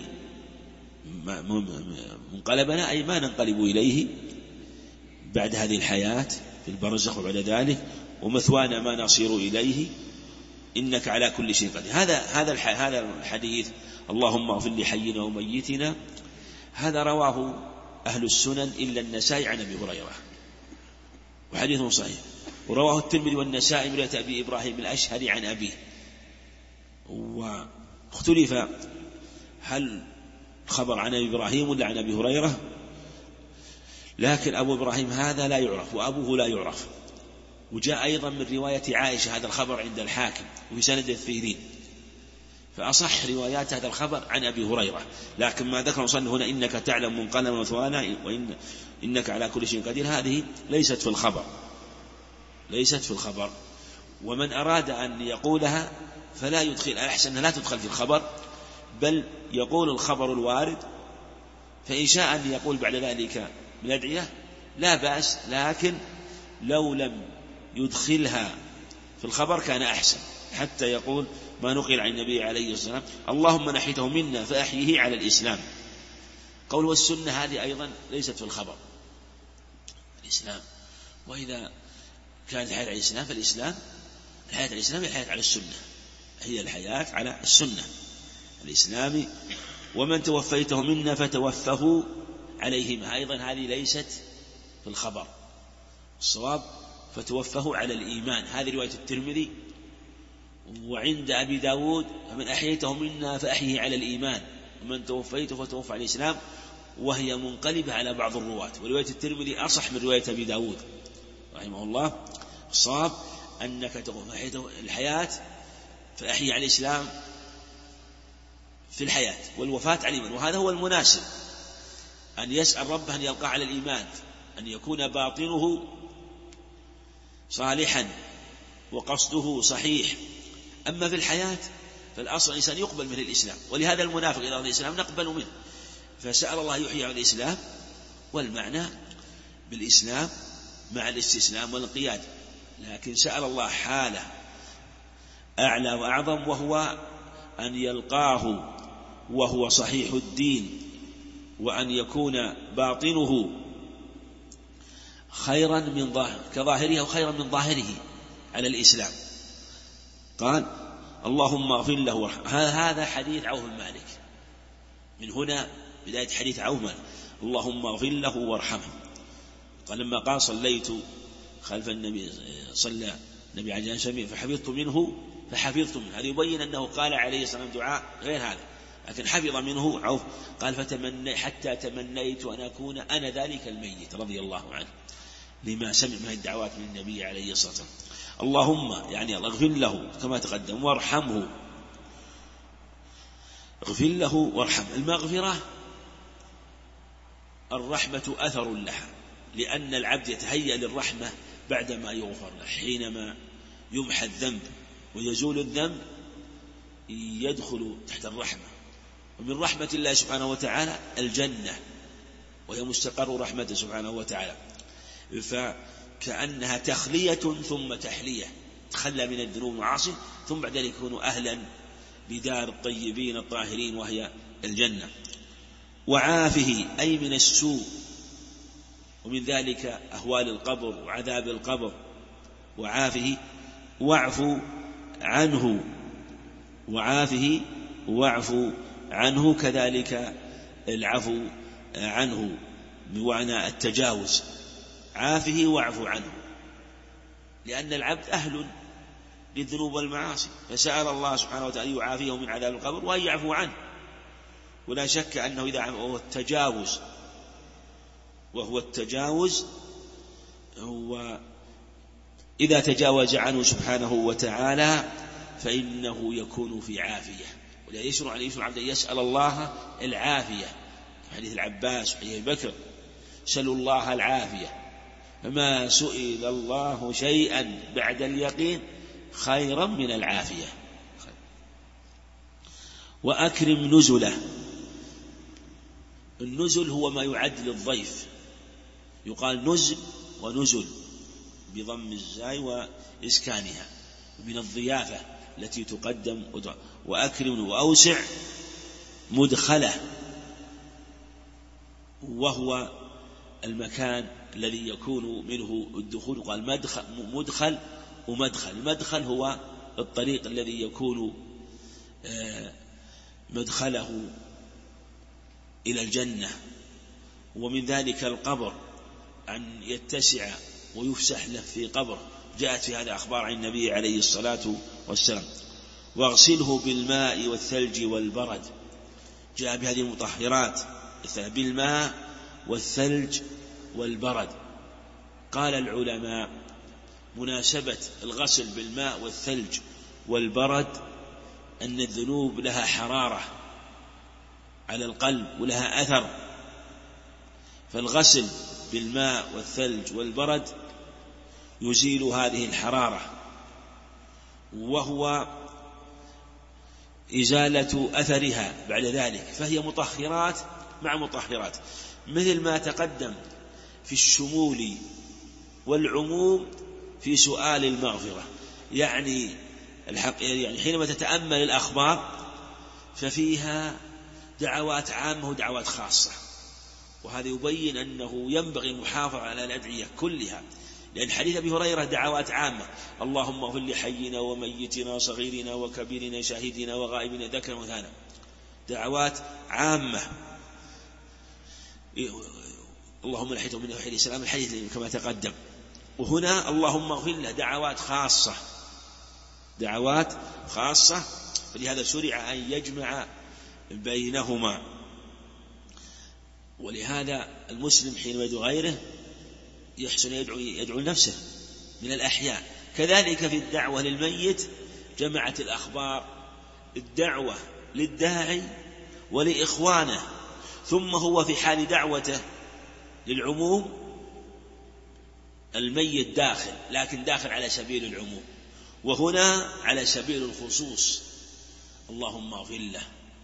منقلبنا أي ما ننقلب إليه بعد هذه الحياة في البرزخ وبعد ذلك، ومثوانا ما نصير إليه، إنك على كل شيء قدير. هذا الحديث اللهم اغفر لحينا وميتنا، هذا رواه أهل السنن إلا النسائي عن أبي هريرة، وحديث صحيح. ورواه الترمذي والنسائي من رواية أبي إبراهيم الأشهري عن أبيه. واختلف هل خبر عن أبي إبراهيم ولا عن أبي هريرة، لكن أبو إبراهيم هذا لا يعرف وأبوه لا يعرف. وجاء أيضا من رواية عائشة هذا الخبر عند الحاكم وفي سند الثيرين، فأصح روايات هذا الخبر عن أبي هريرة. لكن ما ذكر المصنف هنا إنك تعلم منقلبا ومثوانا وإنك على كل شيء قدير، هذه ليست في الخبر، ليست في الخبر. ومن أراد أن يقولها فلا يدخل، الأحسن لا تدخل في الخبر، بل يقول الخبر الوارد، فإن شاء أن يقول بعد ذلك بالأدعية لا بأس، لكن لو لم يدخلها في الخبر كان أحسن، حتى يقول ما نقل عن النبي عليه الصلاة والسلام: اللهم نحيته منا فأحيه على الإسلام. قول والسنة هذه أيضا ليست في الخبر، الإسلام. وإذا كانت الحياة على الإسلام فالإسلام الحياة على الإسلام هي الحياة على السنة، هي الحياة على السنة الإسلام. ومن توفيته منا فتوفه عليهما، أيضا هذه ليست في الخبر، الصواب فتوفه على الإيمان، هذه رواية الترمذي. وعند أبي داود فمن أحييته منا فأحيه على الإيمان، ومن توفيته فتوفى على الإسلام، وهي منقلبة على بعض الرواة. ورواية الترمذي أصح من رواية أبي داود رحمه الله. الصواب أنك الحياة فأحيي على الإسلام في الحياة، والوفاة على الإيمان. وهذا هو المناسب، أن يسأل ربه أن يلقى على الإيمان، أن يكون باطنه صالحا وقصده صحيح. أما في الحياة فالأصل الإنسان يقبل من الإسلام، ولهذا المنافق إذا أراد الإسلام نقبل منه، فسأل الله يحيي على الإسلام، والمعنى بالإسلام مع الاستسلام والانقياد. لكن سأل الله حالة أعلى وأعظم، وهو أن يلقاه وهو صحيح الدين، وأن يكون باطنه خيرا من كظاهره أو خيرا من ظاهره على الإسلام. قال اللهم اغفر له. هذا حديث عوف بن مالك، من هنا بداية حديث عوف بن مالك، اللهم اغفر له وارحمه. قال لما قال صليت خلف النبي، صلى النبي عليه الصلاة والسلام فحفظت منه، هذا يبين أنه قال عليه الصلاة والسلام دعاء غير هذا، لكن حفظ منه عوف. قال حتى تمنيت أن أكون أنا ذلك الميت رضي الله عنه، لما سمع من الدعوات من النبي عليه الصلاة والسلام. اللهم يعني اغفر له كما تقدم، وارحمه، اغفر له وارحمه. المغفرة الرحمة أثر لها، لأن العبد يتهيأ للرحمة بعدما يغفر له. حينما يمحى الذنب ويزول الذنب يدخل تحت الرحمة. ومن رحمة الله سبحانه وتعالى الجنة، وهي مستقر رحمته سبحانه وتعالى، فكأنها تخلية ثم تحلية، تخلى من الذنوب والمعاصي، ثم بعد ذلك يكون أهلا لدار الطيبين الطاهرين وهي الجنة. وعافه أي من السوء، ومن ذلك أهوال القبر وعذاب القبر. وعافه واعفو عنه، وعافه واعفو عنه، كذلك العفو عنه بمعنى التجاوز. عافه واعفو عنه، لأن العبد أهل للذنوب والمعاصي، فسأل الله سبحانه وتعالى يعافيه من عذاب القبر وأن يعفو عنه. ولا شك أنه إذا وهو التجاوز هو إذا تجاوز عنه سبحانه وتعالى فإنه يكون في عافية. ولا يشرع العبد أن يسأل الله العافية، في حديث العباس وحديث أبي بكر سألوا الله العافية، فما سئل الله شيئا بعد اليقين خيرا من العافية. وأكرم نزله. النزل هو ما يعد للضيف، يقال نزل ونزل بضم الزاي وإسكانها، من الضيافة التي تقدم. وأكرم وأوسع مدخله، وهو المكان الذي يكون منه الدخول. قال مدخل ومدخل. المدخل هو الطريق الذي يكون مدخله إلى الجنة. ومن ذلك القبر، أن يتسع ويفسح له في قبر، جاءت في هذا أخبار عن النبي عليه الصلاة والسلام. واغسله بالماء والثلج والبرد، جاء بهذه المطهرات بالماء والثلج والبرد. قال العلماء مناسبة الغسل بالماء والثلج والبرد أن الذنوب لها حرارة على القلب ولها أثر، فالغسل بالماء والثلج والبرد يزيل هذه الحرارة، وهو إزالة أثرها بعد ذلك. فهي مطهرات مع مطهرات، مثل ما تقدم في الشمول والعموم في سؤال المغفرة. يعني حينما تتأمل الأخبار ففيها دعوات عامة ودعوات خاصة، وهذا يبين أنه ينبغي المحافظة على الأدعية كلها، لأن حديث أبي هريرة دعوات عامة: اللهم اغفر لحينا وميتنا وصغيرنا وكبيرنا شاهدنا وغائبنا ذكر وأنثى، دعوات عامة. اللهم لحيته من وحيد السلام، الحديث كما تقدم. وهنا اللهم اغفر له دعوات خاصة، دعوات خاصة، فلهذا شرع أن يجمع بينهما. ولهذا المسلم حينما يدعو غيره يحسن يدعو نفسه من الأحياء. كذلك في الدعوة للميت جمعت الأخبار الدعوة للداعي ولإخوانه، ثم هو في حال دعوته للعموم الميت داخل، لكن داخل على سبيل العموم، وهنا على سبيل الخصوص: اللهم اغفر له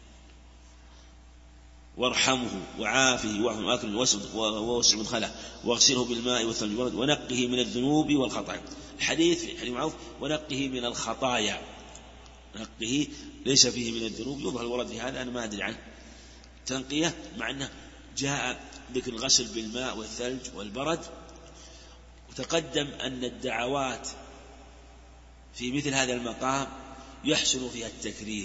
وارحمه وعافه واكرمه ووسع مدخله واغسله بالماء والثلج والبرد ونقه من الذنوب والخطايا. الحديث في حديث معروف: ونقه من الخطايا، نقه ليس فيه من الذنوب. يظهر الورد في هذا أنا ما أدري عنه تنقية، مع أنه جاء ذكر الغسل بالماء والثلج والبرد. وتقدم أن الدعوات في مثل هذا المقام يحسن فيها التكرير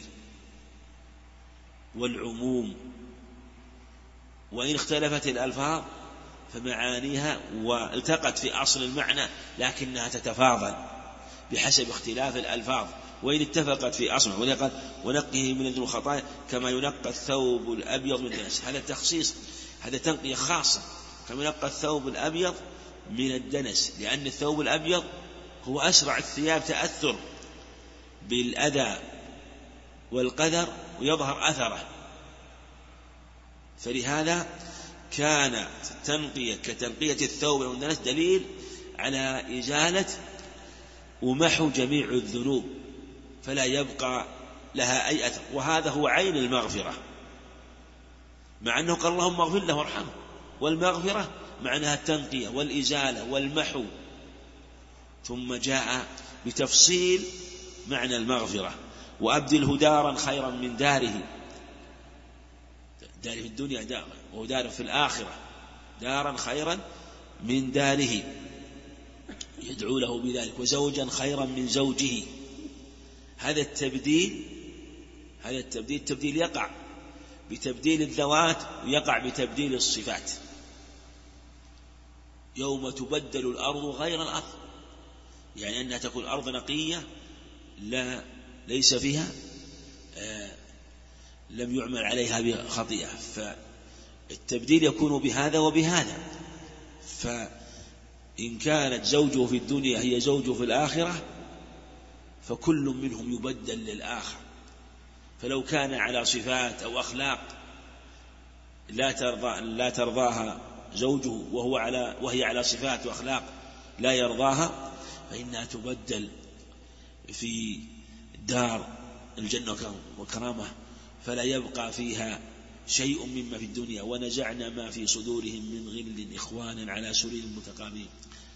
والعموم، وإن اختلفت الألفاظ فمعانيها والتقت في أصل المعنى لكنها تتفاضل بحسب اختلاف الألفاظ، وإن اتفقت في أصل. ولقد ونقه من الذنوب والخطايا كما ينقى الثوب الأبيض من الدنس. هذا تخصيص، هذا تنقية خاصة، كما ينقى الثوب الأبيض من الدنس، لأن الثوب الأبيض هو أسرع الثياب تأثر بالأذى والقدر ويظهر أثره، فلهذا كان التنقية كتنقية الثوب من الدنس دليل على إزالة ومحو جميع الذنوب، فلا يبقى لها أي أثر. وهذا هو عين المغفرة، مع أنه قال اللهم اغفر له وارحمه، والمغفرة معناها التنقية والإزالة والمحو. ثم جاء بتفصيل معنى المغفرة: وأبدله دارا خيرا من داره. داره في الدنيا دار، وهو دار في الآخرة، دارا خيرا من داره يدعو له بذلك، وزوجا خيرا من زوجه. هذا التبديل تبديل يقع بتبديل الذوات ويقع بتبديل الصفات. يوم تبدل الأرض غير الأرض، يعني أنها تكون أرض نقية ليس فيها لم يعمل عليها بخطيئة، فالتبديل يكون بهذا وبهذا. فإن كانت زوجه في الدنيا هي زوجه في الآخرة فكل منهم يبدل للآخر. فلو كان على صفات أو أخلاق لا ترضاها زوجه وهي على صفات وأخلاق لا يرضاها، فإنها تبدل في دار الجنة وكرامة، فلا يبقى فيها شيء مما في الدنيا. ونزعنا ما في صدورهم من غل إخوانا على سرير متقابلين.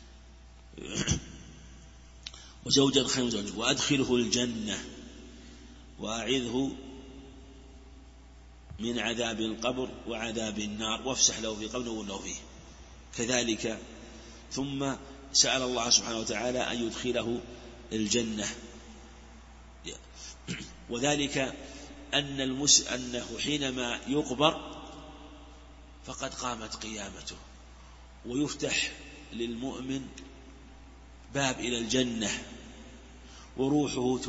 وزوجا خير من زوجه وأدخله الجنة وأعذه من عذاب القبر وعذاب النار وافسح له في قبره وله فيه. كذلك ثم سأل الله سبحانه وتعالى أن يدخله الجنة، وذلك أنه حينما يقبر فقد قامت قيامته، ويفتح للمؤمن باب إلى الجنة، وروحه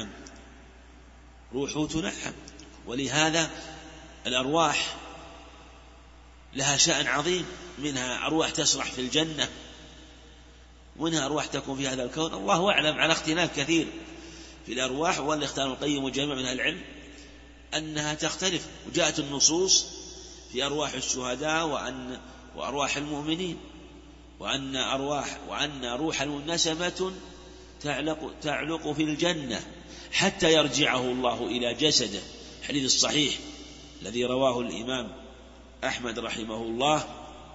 تنعم. ولهذا الأرواح لها شأن عظيم، منها أرواح تسرح في الجنة، ومنها أرواح تكون في هذا الكون، الله أعلم، على اختلاف كثير في الأرواح. واللي اختار القيم وجميع من العلم أنها تختلف، وجاءت النصوص في أرواح الشهداء وأرواح المؤمنين، وأن روح نسمة تعلق في الجنة حتى يرجعه الله إلى جسده. الحديث الصحيح الذي رواه الإمام أحمد رحمه الله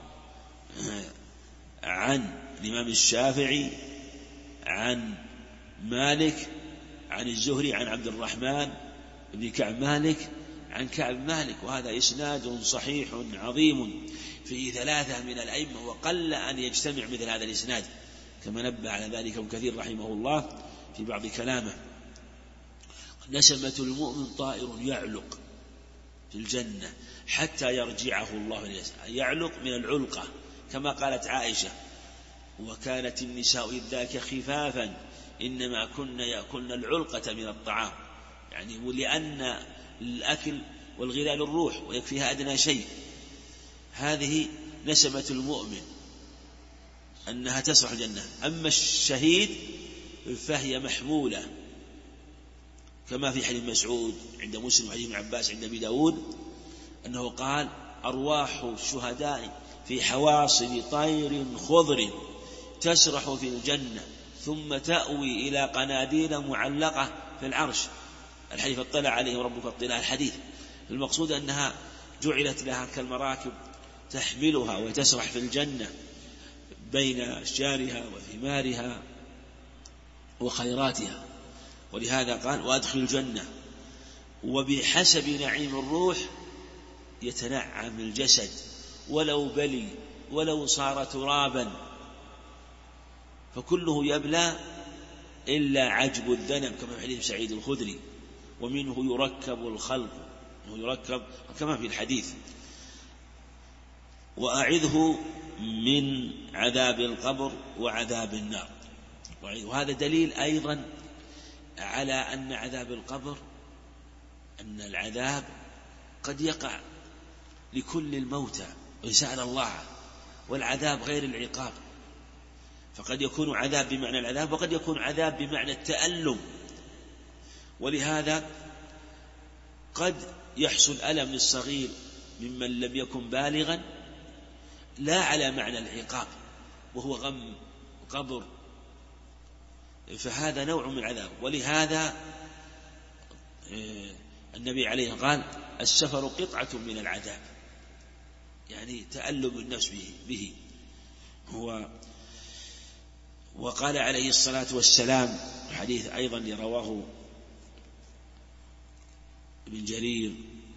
عن الإمام الشافعي عن مالك عن الزهري عن عبد الرحمن بن كعب مالك عن كعب مالك، وهذا إسناد صحيح عظيم فيه 3 من الأئمة، وقل أن يجتمع مثل هذا الإسناد، كما نبه على ذلك ابن كثير رحمه الله في بعض كلامه. نسمة المؤمن طائر يعلق في الجنة حتى يرجعه الله إليه، يعلق من العلقة، كما قالت عائشة: وكانت النساء إذ ذاك خفافا إنما كن يأكلن العلقة من الطعام، يعني ولأن الأكل والغذاء للروح ويكفيها أدنى شيء. هذه نسمة المؤمن أنها تسرح الجنة. أما الشهيد فهي محمولة، كما في حديث مسعود عند مسلم وحديث ابن عباس عند أبي داود أنه قال: أرواح الشهداء في حواصل طير خضر تسرح في الجنة ثم تأوي إلى قناديل معلقة في العرش. الحديث اطلع عليه ربك اطلاع الحديث. المقصود أنها جعلت لها كالمراكب تحملها وتسرح في الجنة بين أشجارها وثمارها وخيراتها، ولهذا قال: وأدخل الجنة. وبحسب نعيم الروح يتنعم الجسد ولو بلي ولو صار ترابا، فكله يبلى إلا عجب الذنب، كما في حديث سعيد الخدري: ومنه يركب الخلق، يركب كما في الحديث. وأعذه من عذاب القبر وعذاب النار. وهذا دليل أيضا على أن عذاب القبر، أن العذاب قد يقع لكل الموتى ويسأل الله، والعذاب غير العقاب، فقد يكون عذاب بمعنى العذاب وقد يكون عذاب بمعنى التألم. ولهذا قد يحصل ألم للصغير ممن لم يكن بالغا لا على معنى العقاب وهو غم قبر، فهذا نوع من العذاب. ولهذا النبي عليه قال: السفر قطعة من العذاب، يعني تألم النفس به هو. وقال عليه الصلاة والسلام، حديث أيضا رواه ابن جرير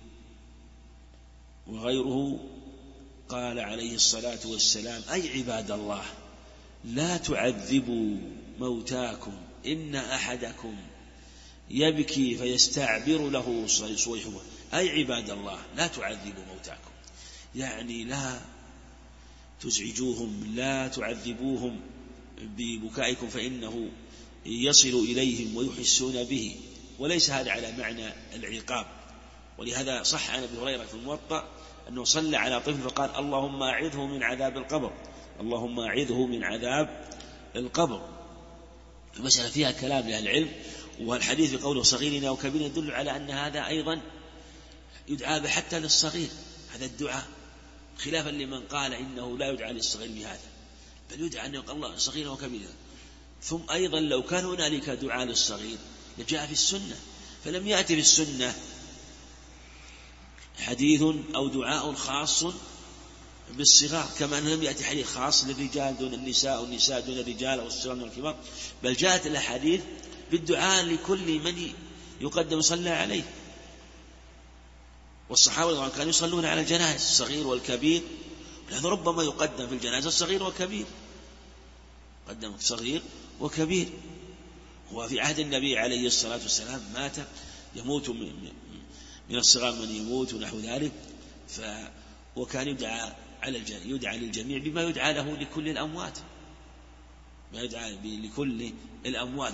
وغيره، قال عليه الصلاة والسلام: أي عباد الله لا تعذبوا موتاكم، إن أحدكم يبكي فيستعبر له صويحه. أي عباد الله لا تعذبوا موتاكم، يعني لا تزعجوهم، لا تعذبوهم ببكائكم، فإنه يصل إليهم ويحسون به، وليس هذا على معنى العقاب. ولهذا صح عن أبي هريرة في الموطأ أنه صلى على طفل فقال: اللهم أعذه من عذاب القبر، اللهم أعذه من عذاب القبر. المسألة فيها كلام لأهل العلم، والحديث بقوله صغيرنا وكبيرنا يدل على أن هذا أيضا يدعى حتى للصغير، هذا الدعاء، خلافا لمن قال إنه لا يدعى للصغير بهذا، بل يدعى أن يقول الله صغيرا وكبيرا. ثم أيضا لو كان هنالك دعاء للصغير لجاء في السنة، فلم يأتي في السنة حديث أو دعاء خاص بالصغار، كما أنه لم يأتي حديث خاص للرجال دون النساء والنساء دون الرجال والصغار دون الكبار، بل جاءت الأحاديث بالدعاء لكل من يقدم يصلى عليه. والصحابة كانوا يصلون على الجنائز الصغير والكبير، لأنه ربما يقدم في الجنازة الصغير وكبير، قدم صغير وكبير. وفي عهد النبي عليه الصلاة والسلام مات يموت من الصغار من يموت ونحو ذلك، وكان يدعى للجميع بما يدعى له لكل الأموات، ما يدعى لكل الأموات.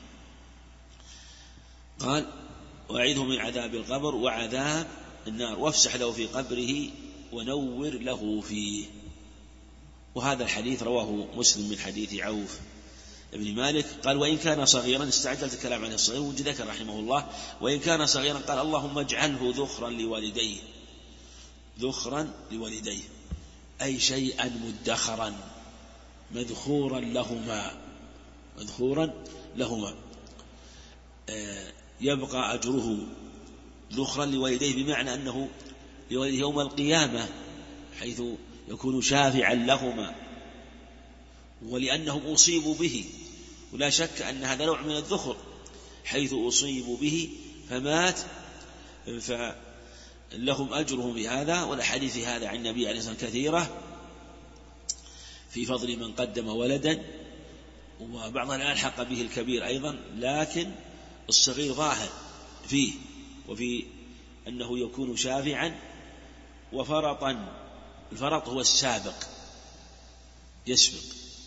قال: وأعيذه من عذاب القبر وعذاب النار وافسح له في قبره ونور له فيه. وهذا الحديث رواه مسلم من حديث عوف ابن مالك. قال: وإن كان صغيرا، استعجلت الكلام عن الصغير وذكر رحمه الله، وإن كان صغيرا قال: اللهم اجعله ذخرا لوالديه، ذخرا لوالديه أي شيئا مدخرا مذخورا لهما، مذخورا لهما، يبقى أجره ذخرا لوالديه، بمعنى أنه لوالديه يوم القيامة حيث يكون شافعا لهما، ولأنهم أصيبوا به، ولا شك أن هذا نوع من الذخر، حيث أصيبوا به فمات لهم أجرهم بهذا. والأحاديث هذا عن النبي عليه الصلاة والسلام كثيرة في فضل من قدم ولدا، وبعضها ألحق به الكبير أيضا، لكن الصغير ظاهر فيه، وفي أنه يكون شافعا وفرطا. الفرط هو السابق، يسبق.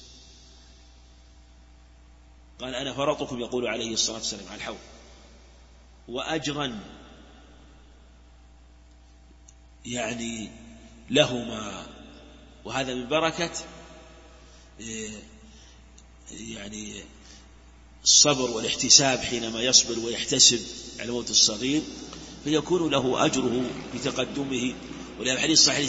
قال أنا فرطكم يقول عليه الصلاة والسلام على الحوض. وأجرا يعني لهما، وهذا من بركة يعني الصبر والاحتساب حينما يصبر ويحتسب على موت الصغير، فيكون له أجره بتقدمه. ولهذا الحديث صحيح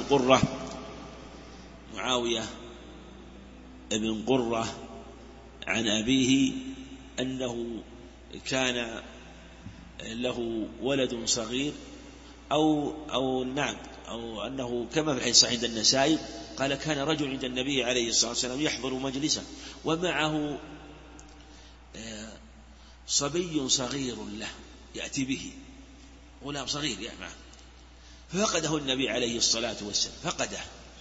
معاوية بن قرة عن أبيه أنه كان له ولد صغير أو أنه كما في الحديث الصحيح عند النسائي قال كان رجل عند النبي عليه الصلاة والسلام يحضر مجلسا ومعه صبي صغير له يأتي به، غلام صغير معه، ففقده النبي عليه الصلاة والسلام، فقده،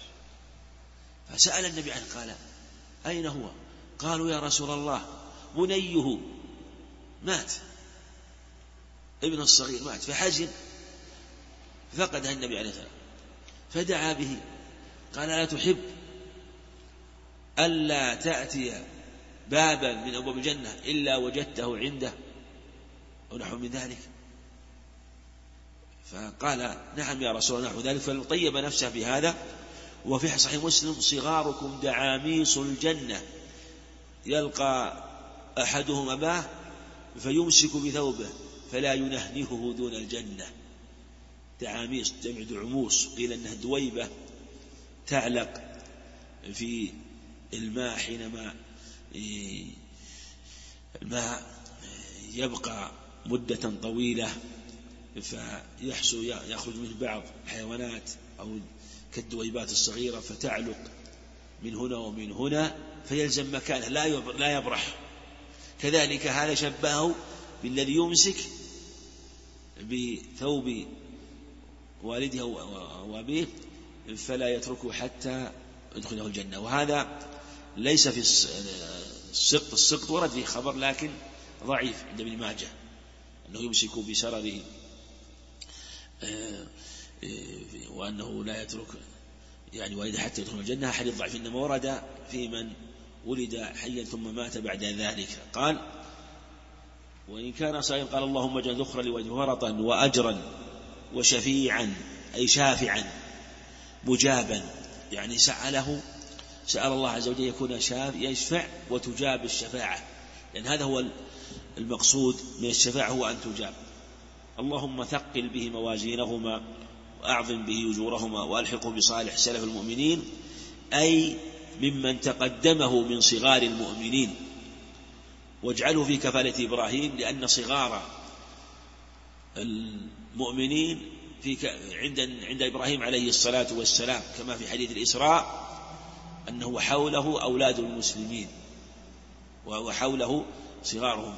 فسأل النبي عنه قال أين هو؟ قالوا يا رسول الله بنيه مات، ابن الصغير مات، فحزن، فقده النبي عليه الصلاة والسلام، فدعا به، قال لا تحب ألا تأتي بابا من أبواب الجنة إلا وجدته عنده أو نحو من ذلك؟ فقال نعم يا رسول الله نحو ذلك، فطيب نفسه بهذا. وفي صحيح مسلم صغاركم دعاميص الجنة يلقى أحدهم أباه فيمسك بثوبه فلا ينهنهه دون الجنة. دعاميص جمع دعموس، قيل أنها دويبة تعلق في الماء حينما الماء يبقى مدة طويلة فيحصل يخرج منه بعض حيوانات أو كالدويبات الصغيرة فتعلق من هنا ومن هنا فيلزم مكانه لا يبرح. كذلك هذا شبهه بالذي يمسك بثوب والده وأبيه فلا يتركه حتى يدخله الجنة. وهذا ليس في السقط ورد فيه خبر لكن ضعيف عند ابن ماجه أنه يمسك بسرره وأنه لا يترك يعني والده حتى يدخل الجنة، حديث ضعيف، إنما ورد في من ولد حيا ثم مات بعد ذلك. قال وإن كان صغيرا قال اللهم اجعل ذخرا لوجهه ورطا وأجرا وشفيعا أي شافعا مجابا، يعني سأل الله عز وجل يكون يشفع وتجاب الشفاعة، لأن هذا هو المقصود من الشفاعة، هو أن تجاب. اللهم ثقل به موازينهما وأعظم به أجورهما وألحقه بصالح سلف المؤمنين، أي ممن تقدمه من صغار المؤمنين، واجعله في كفالة إبراهيم، لأن صغار المؤمنين عند إبراهيم عليه الصلاة والسلام كما في حديث الإسراء أنه حوله أولاد المسلمين وحوله صغارهم،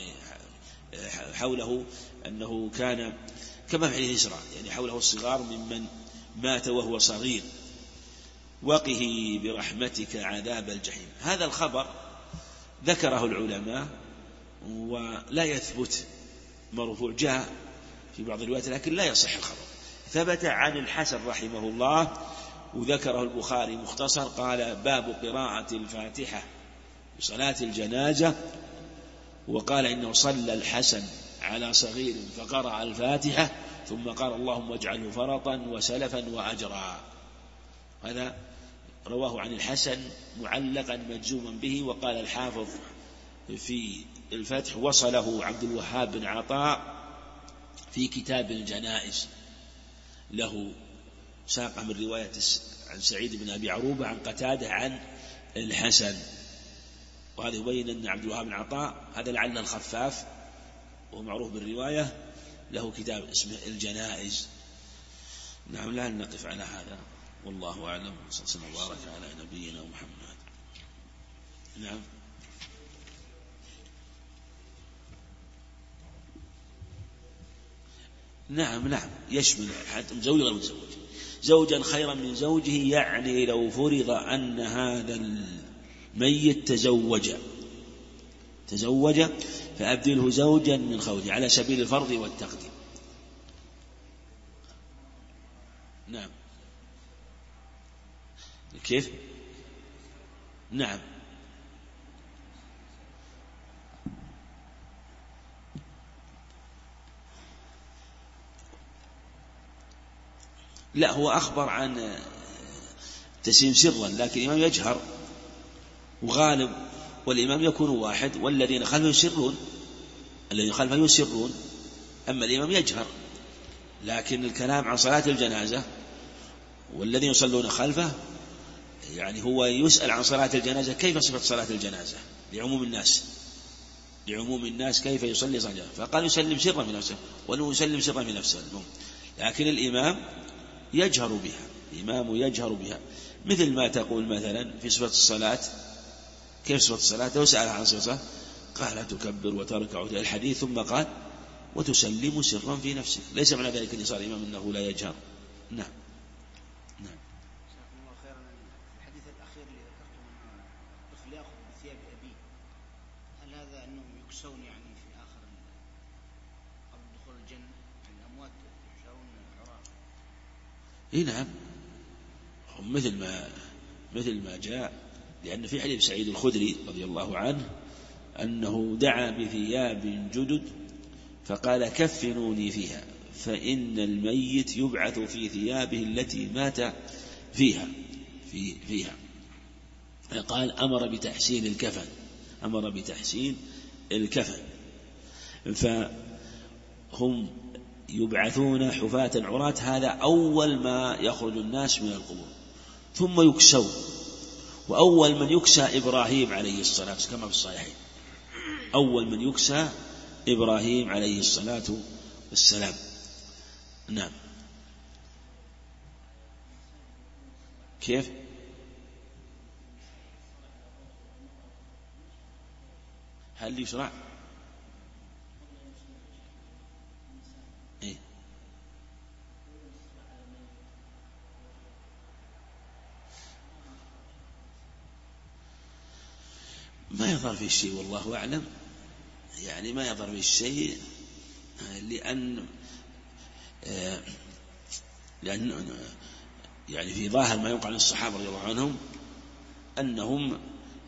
حوله أنه كان كما في حديث الإسراء يعني حوله الصغار ممن مات وهو صغير. وقه برحمتك عذاب الجحيم. هذا الخبر ذكره العلماء ولا يثبت مرفوع، جاء في بعض الروايات لكن لا يصح الخبر. ثبت عن الحسن رحمه الله وذكره البخاري مختصر، قال باب قراءة الفاتحة بصلاة الجنازة، وقال إنه صلى الحسن على صغير فقرأ الفاتحة ثم قال اللهم اجعله فرطا وسلفا وأجرا. هذا رواه عن الحسن معلقا مجزوما به. وقال الحافظ في الفتح وصله عبد الوهاب بن عطاء في كتاب الجنائز له، ساق من رواية عن سعيد بن أبي عروبة عن قتادة عن الحسن. وهذا يبين أن عبد الوهاب بن عطاء هذا لعل الخفاف ومعروف بالرواية، له كتاب اسمه الجنائز. نعم، لا نقف على هذا والله أعلم، صلى الله وبارك على نبينا محمد. نعم. نعم يشمل حتى مزوج غير متزوج. زوجا خيرا من زوجه يعني لو فرض أن هذا الميت تزوج فأبدله زوجا من خوله على سبيل الفرض والتقديم. نعم كيف؟ نعم لا، هو أخبر عن تسليم سرا، لكن الإمام يجهر وغالب، والإمام يكون واحد والذين خلفه يسرون، أما الإمام يجهر. لكن الكلام عن صلاة الجنازة والذين يصلون خلفه يعني هو يسأل عن صلاة الجنازة كيف صفة صلاة الجنازة لعموم الناس كيف يصلي صلاة الجنازة، فقال يسلم سرا في نفسه ولو يسلم سرا في نفسه. لكن الإمام يجهر بها، مثل ما تقول مثلا في صفة الصلاة، كيف صفة الصلاة؟ لو سأل عن صفة الصلاة قال تكبر وتركع الحديث، ثم قال وتسلم سرا في نفسك. ليس معنى ذلك أن صار الإمام أنه لا يجهر. نعم. جزاكم الله خيرا. الحديث الأخير اللي ذكرته أن الطفل يأخذ بثياب أبيه، هل هذا أنهم يكسون يعني في آخر قبل دخول الجنة، الأموات يحشرون عراة؟ نعم، مثل ما جاء، لأن في حديث سعيد الخدري رضي الله عنه أنه دعا بثياب جدد فقال كفنوني فيها، فإن الميت يبعث في ثيابه التي مات فيها. قال أمر بتحسين الكفن. فهم يبعثون حفاة عراة، هذا أول ما يخرج الناس من القبور، ثم يكسون. وأول من يكسى إبراهيم عليه الصلاة كما في الصحيحين، أول من يكسى إبراهيم عليه الصلاة والسلام. نعم. كيف؟ هل يشرع؟ إيه؟ ما يظهر في الشيء والله أعلم، يعني ما يظهر في الشيء، لأن يعني في ظاهر ما يقع عن الصحابة رضي الله عنهم أنهم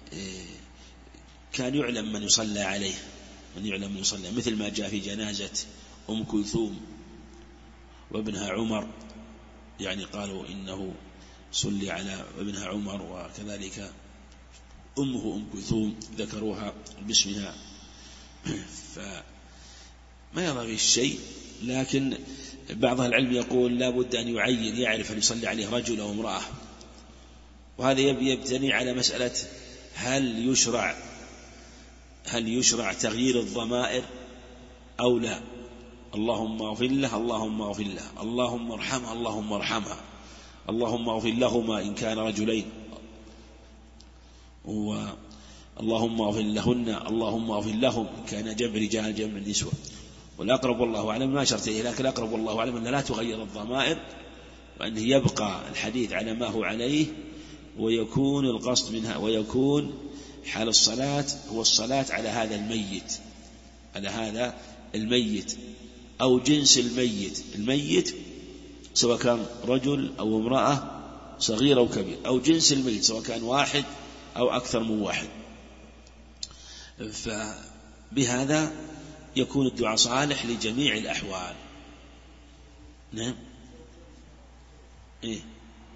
كان يعلم من يصلى عليه، مثل ما جاء في جنازة أم كلثوم وابنها عمر، يعني قالوا إنه صلي على ابنها عمر، وكذلك أمه أم كلثوم ذكروها باسمها. فما يظهر في الشيء، لكن بعض العلم يقول لا بد أن يعرف أن يصلي عليه رجل أو امرأة، وهذا يبتني على مسألة هل يشرع تغيير الضمائر أو لا. اللهم اغفر له، اللهم اغفر له، اللهم ارحمه، اللهم ارحمها، اللهم اغفر لهما إن كان رجلين، اللهم اغفر لهن، اللهم اغفر لهم إن كان جمع رجال جمع نسوة. والأقرب والله أعلم ما أشرت إليه، لكن الأقرب والله أعلم أن لا تغير الضمائر، وأنه يبقى الحديث على ما هو عليه، ويكون القصد منها، ويكون حال الصلاة هو الصلاة على هذا الميت أو جنس الميت سواء كان رجل أو امرأة، صغير أو كبير، أو جنس الميت سواء كان واحد أو أكثر من واحد. فبهذا يكون الدعاء صالح لجميع الأحوال. نعم. إيه؟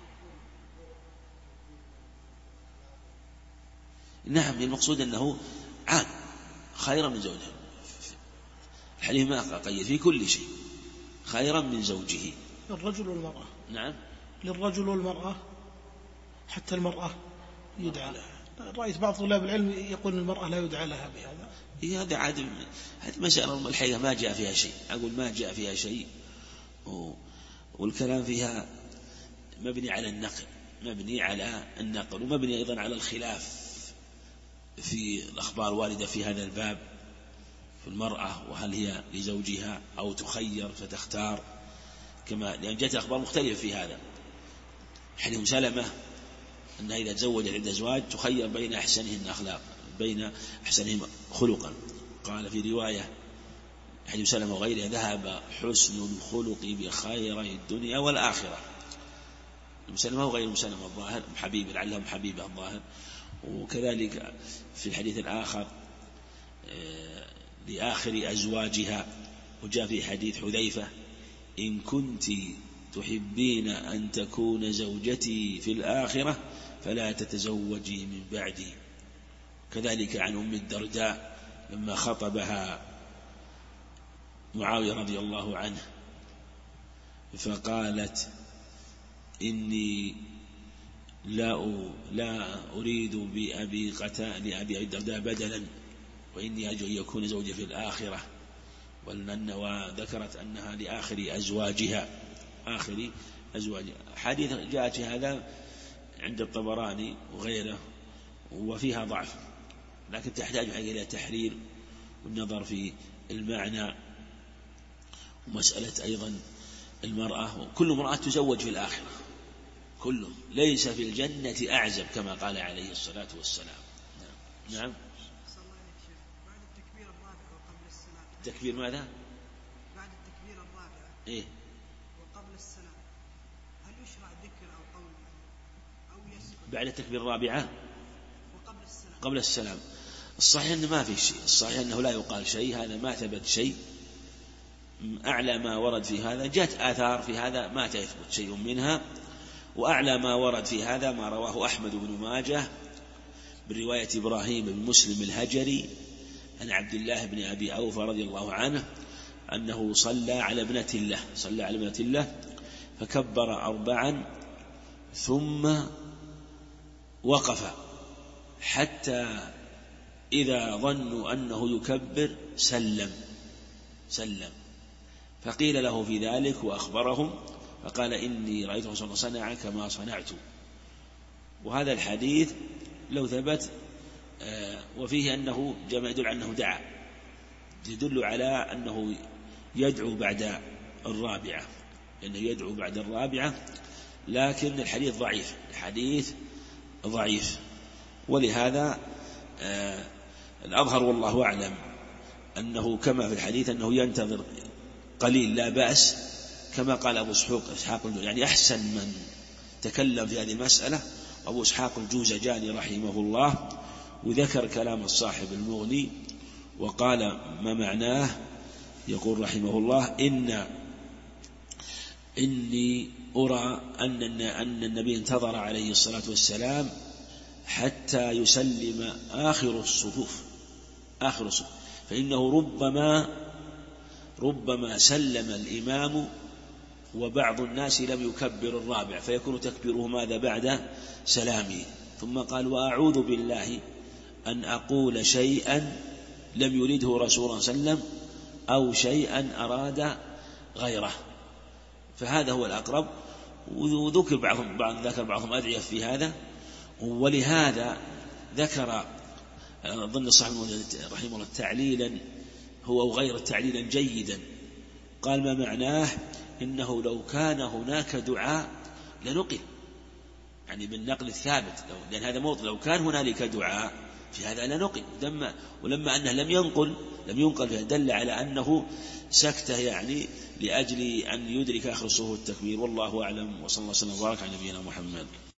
نعم، المقصود أنه عام خيرا من زوجه، الحديث ما قيد في كل شيء، خيرا من زوجه. للرجل والمرأة. نعم، للرجل والمرأة، حتى المرأة يدعى لها. رأيت بعض طلاب العلم يقول المرأة لا يدعى لها بهذا. هذا عادم، هذه مسألة الحقيقة ما جاء فيها شيء، أقول ما جاء فيها شيء، والكلام فيها مبني على النقل، ومبني أيضا على الخلاف في الأخبار الواردة في هذا الباب، في المرأة، وهل هي لزوجها أو تخير فتختار، كما لأن جاءت أخبار مختلفة في هذا. حديث أم سلمة أنها إذا تزوجت عند أزواج تخير بين أحسنهن أخلاق، بين أحسنهم خلقا. قال في رواية حديث سلمة وغيرها: ذهب حسن الخلق بخيري الدنيا والآخرة. مسلمة وغير مسلمة الظاهر حبيبة، لعلهم حبيبة الظاهر. وكذلك في الحديث الآخر لآخر أزواجها، وجاء في حديث حذيفة: إن كنت تحبين أن تكون زوجتي في الآخرة فلا تتزوجي من بعدي. كذلك عن أم الدرداء لما خطبها معاوية رضي الله عنه فقالت: إني لا أريد لأبي الدرداء بدلا، وإني أرجو أن يكون زوجي في الآخرة. وذكرت أنها لآخر أزواجها، آخر أزواجها. حديث جاءت هذا عند الطبراني وغيره وفيها ضعف، لكن تحتاج إلى تحرير والنظر في المعنى. ومسألة أيضا المرأة، كل امرأة تزوج في الآخرة، كل ليس في الجنة أعزب كما قال عليه الصلاة والسلام. نعم. بعد التكبير الرابع وقبل السلام. تكبير ماذا؟ بعد التكبير الرابع وقبل السلام، هل يشرع ذكر أو قول أو يسكت؟ بعد التكبير الرابعة وقبل السلام. قبل السلام. الصحيح أنه ما في شيء، الصحيح أنه لا يقال شيء، هذا ما ثبت شيء. أعلى ما ورد في هذا جاءت آثار في هذا ما تثبت شيء منها، وأعلى ما ورد في هذا ما رواه أحمد بن ماجه برواية إبراهيم بن مسلم الهجري عن عبد الله بن أبي أوفى رضي الله عنه أنه صلى على ابنة له فكبر 4 ثم وقف حتى إذا ظنوا أنه يكبر سلم، فقيل له في ذلك وأخبرهم، فقال: إني رأيت رسول الله صنع كما صنعت. وهذا الحديث لو ثبت وفيه أنه يدل على أنه دعا، يدل على أنه يدعو بعد الرابعة، لأنه يدعو بعد الرابعة، لكن الحديث ضعيف. ولهذا الأظهر والله أعلم أنه كما في الحديث أنه ينتظر قليل لا بأس، كما قال أبو إسحاق يعني أحسن من تكلم في هذه المسألة أبو إسحاق الجوزجاني رحمه الله، وذكر كلام الصاحب المغني وقال ما معناه. يقول رحمه الله: إني أرى أن النبي انتظر عليه الصلاة والسلام حتى يسلم آخر الصفوف، فإنه ربما سلم الإمام وبعض الناس لم يكبر الرابع، فيكون تكبيره ماذا بعد سلامه. ثم قال: وأعوذ بالله أن أقول شيئا لم يرده رسول الله صلى الله عليه وسلم أو شيئا أراد غيره. فهذا هو الأقرب. وذكر بعضهم أدعية في هذا، ولهذا ذكر ضمن صاحب رحمه الله تعليلا هو وغير تعليلا جيدا. قال: ما معناه؟ إنه لو كان هناك دعاء لنقل، يعني بالنقل الثابت، لأن هذا موطن، لو كان هنالك دعاء في هذا لنقل، ولما أنه لم ينقل دل على أنه سكته يعني لأجل أن يدرك آخر صفوف التكبير. والله أعلم، وصلى الله وسلم وبارك على نبينا محمد.